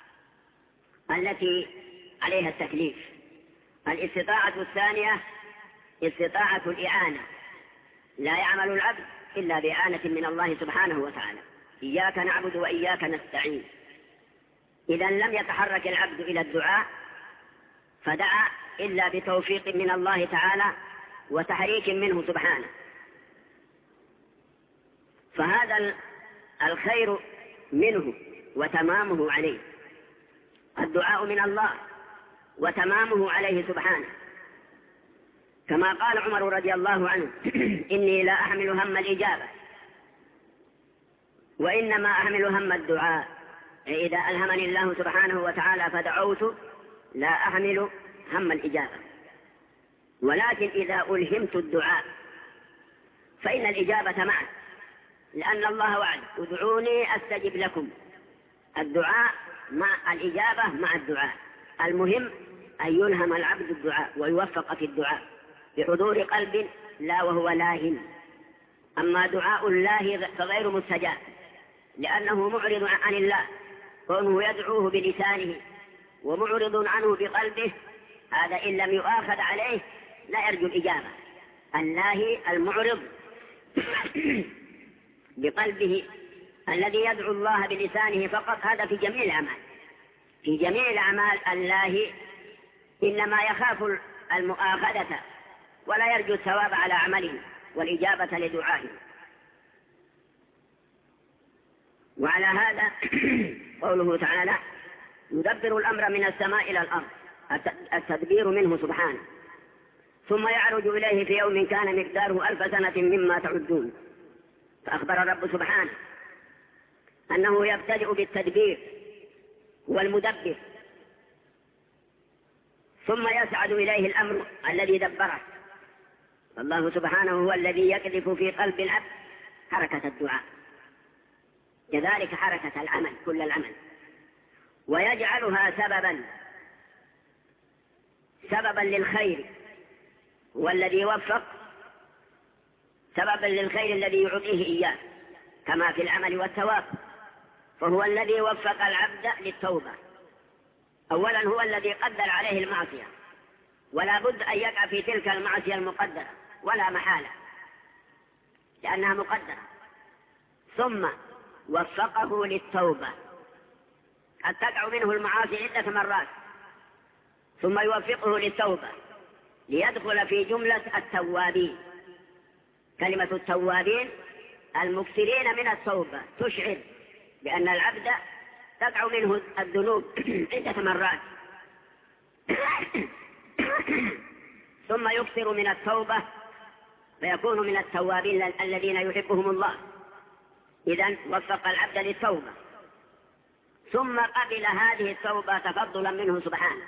التي عليها التكليف. الاستطاعة الثانية استطاعة الإعانة، لا يعمل العبد إلا بإعانة من الله سبحانه وتعالى: إياك نعبد وإياك نستعين. إذا لم يتحرك العبد إلى الدعاء فدعا إلا بتوفيق من الله تعالى وتحريك منه سبحانه. فهذا الخير منه وتمامه عليه، الدعاء من الله وتمامه عليه سبحانه، كما قال عمر رضي الله عنه: إني لا أحمل هم الإجابة وإنما أحمل هم الدعاء. إذا ألهمني الله سبحانه وتعالى فدعوت لا أحمل هم الإجابة، ولكن إذا ألهمت الدعاء فإن الإجابة معه، لأن الله وعد: ادعوني أستجب لكم. الدعاء مع الإجابة مع الدعاء. المهم أن يلهم العبد الدعاء ويوفق في الدعاء بحضور قلب لا وهو لاهٍ. أما دعاء الله فغير مستجاب، لأنه معرض عن الله، كونه يدعوه بلسانه ومعرض عنه بقلبه، هذا إن لم يؤاخذ عليه لا يرجو الإجابة. اللاهي المعرض بقلبه الذي يدعو الله بلسانه فقط، هذا في جميع الأعمال. في جميع الأعمال اللاهي إنما يخاف المؤاخذة ولا يرجو الثواب على عمله والإجابة لدعائه. وعلى هذا قوله تعالى: يدبر الأمر من السماء إلى الأرض، التدبير منه سبحانه، ثم يعرج إليه في يوم كان مقداره 1000 سنة مما تعدون. فأخبر الرب سبحانه أنه يبتدئ بالتدبير والمدبر، ثم يسعد إليه الأمر الذي دبره. الله سبحانه هو الذي يقذف في قلب العبد حركة الدعاء، كذلك حركة العمل كل العمل، ويجعلها سببا للخير، هو الذي يوفق سببا للخير الذي يعطيه إياه، كما في العمل والثواب. فهو الذي وفق العبد للتوبة. أولا هو الذي قدر عليه المعصية، ولا بد أن يقع في تلك المعصية المقدرة ولا محالة لأنها مقدرة. ثم وفقه للتوبة، قد تقع منه المعاصي عدة مرات، ثم يوفقه للتوبة ليدخل في جملة التوابين. كلمة التوابين المكثرين من التوبة تشعر بأن العبد تقع منه الذنوب عدة مرات ثم يكثر من التوبة فيكون من التوابين الذين يحبهم الله. إذن وفق العبد للتوبة، ثم قبل هذه التوبة تفضلا منه سبحانه،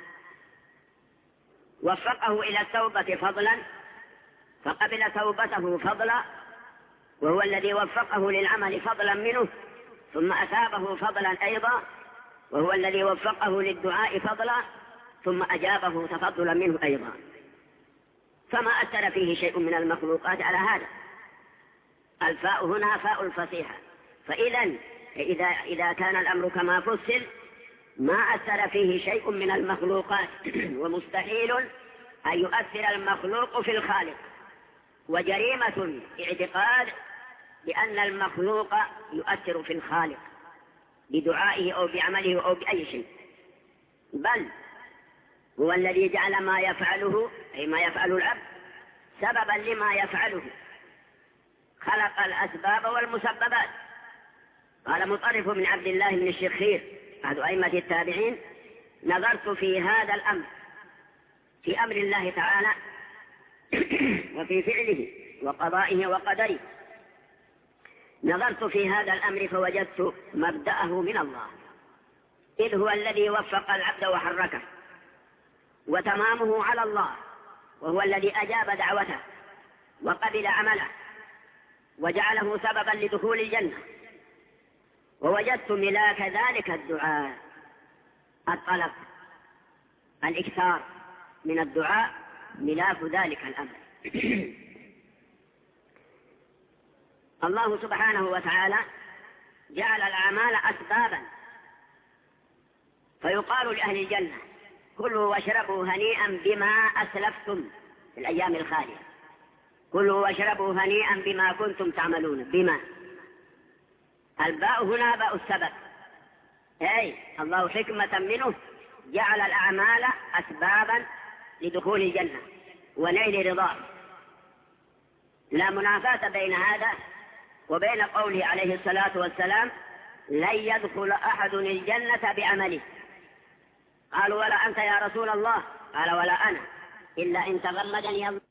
وفقه إلى التوبة فضلا فقبل توبته فضلا، وهو الذي وفقه للعمل فضلا منه، ثم أثابه فضلا أيضا، وهو الذي وفقه للدعاء فضلا، ثم أجابه تفضلا منه أيضا. فما أثر فيه شيء من المخلوقات على هذا. الفاء هنا فاء الفصيحة. فإذا كان الأمر كما فصل ما أثر فيه شيء من المخلوقات، ومستحيل أن يؤثر المخلوق في الخالق، وجريمة اعتقاد بأن المخلوق يؤثر في الخالق بدعائه أو بعمله أو بأي شيء، بل هو الذي جعل ما يفعله أي ما يفعل العبد سببا لما يفعله، خلق الأسباب والمسببات. قال مطرف بن عبد الله بن الشخير أحد أئمة التابعين: نظرت في هذا الأمر، في أمر الله تعالى وفي فعله وقضائه وقدره، نظرت في هذا الأمر فوجدت مبدأه من الله، إذ هو الذي وفق العبد وحركه، وتمامه على الله، وهو الذي أجاب دعوته وقبل عمله وجعله سببا لدخول الجنة. ووجدت ملاك ذلك الدعاء الطلب، الإكثار من الدعاء ملاك ذلك الأمر. الله سبحانه وتعالى جعل الأعمال أسبابا، فيقال لأهل الجنة: كلوا واشربوا هنيئا بما أسلفتم في الأيام الخالية، كلوا واشربوا هنيئا بما كنتم تعملون. بما، الباء هنا باء السبب، أي الله حكمة منه جعل الأعمال أسبابا لدخول الجنة ونيل رضاه. لا منافاة بين هذا وبين قوله عليه الصلاة والسلام: لن يدخل أحد الجنة بعمله. قالوا: ولا أنت يا رسول الله؟ قال: ولا أنا، إلا إن تغمدني الله.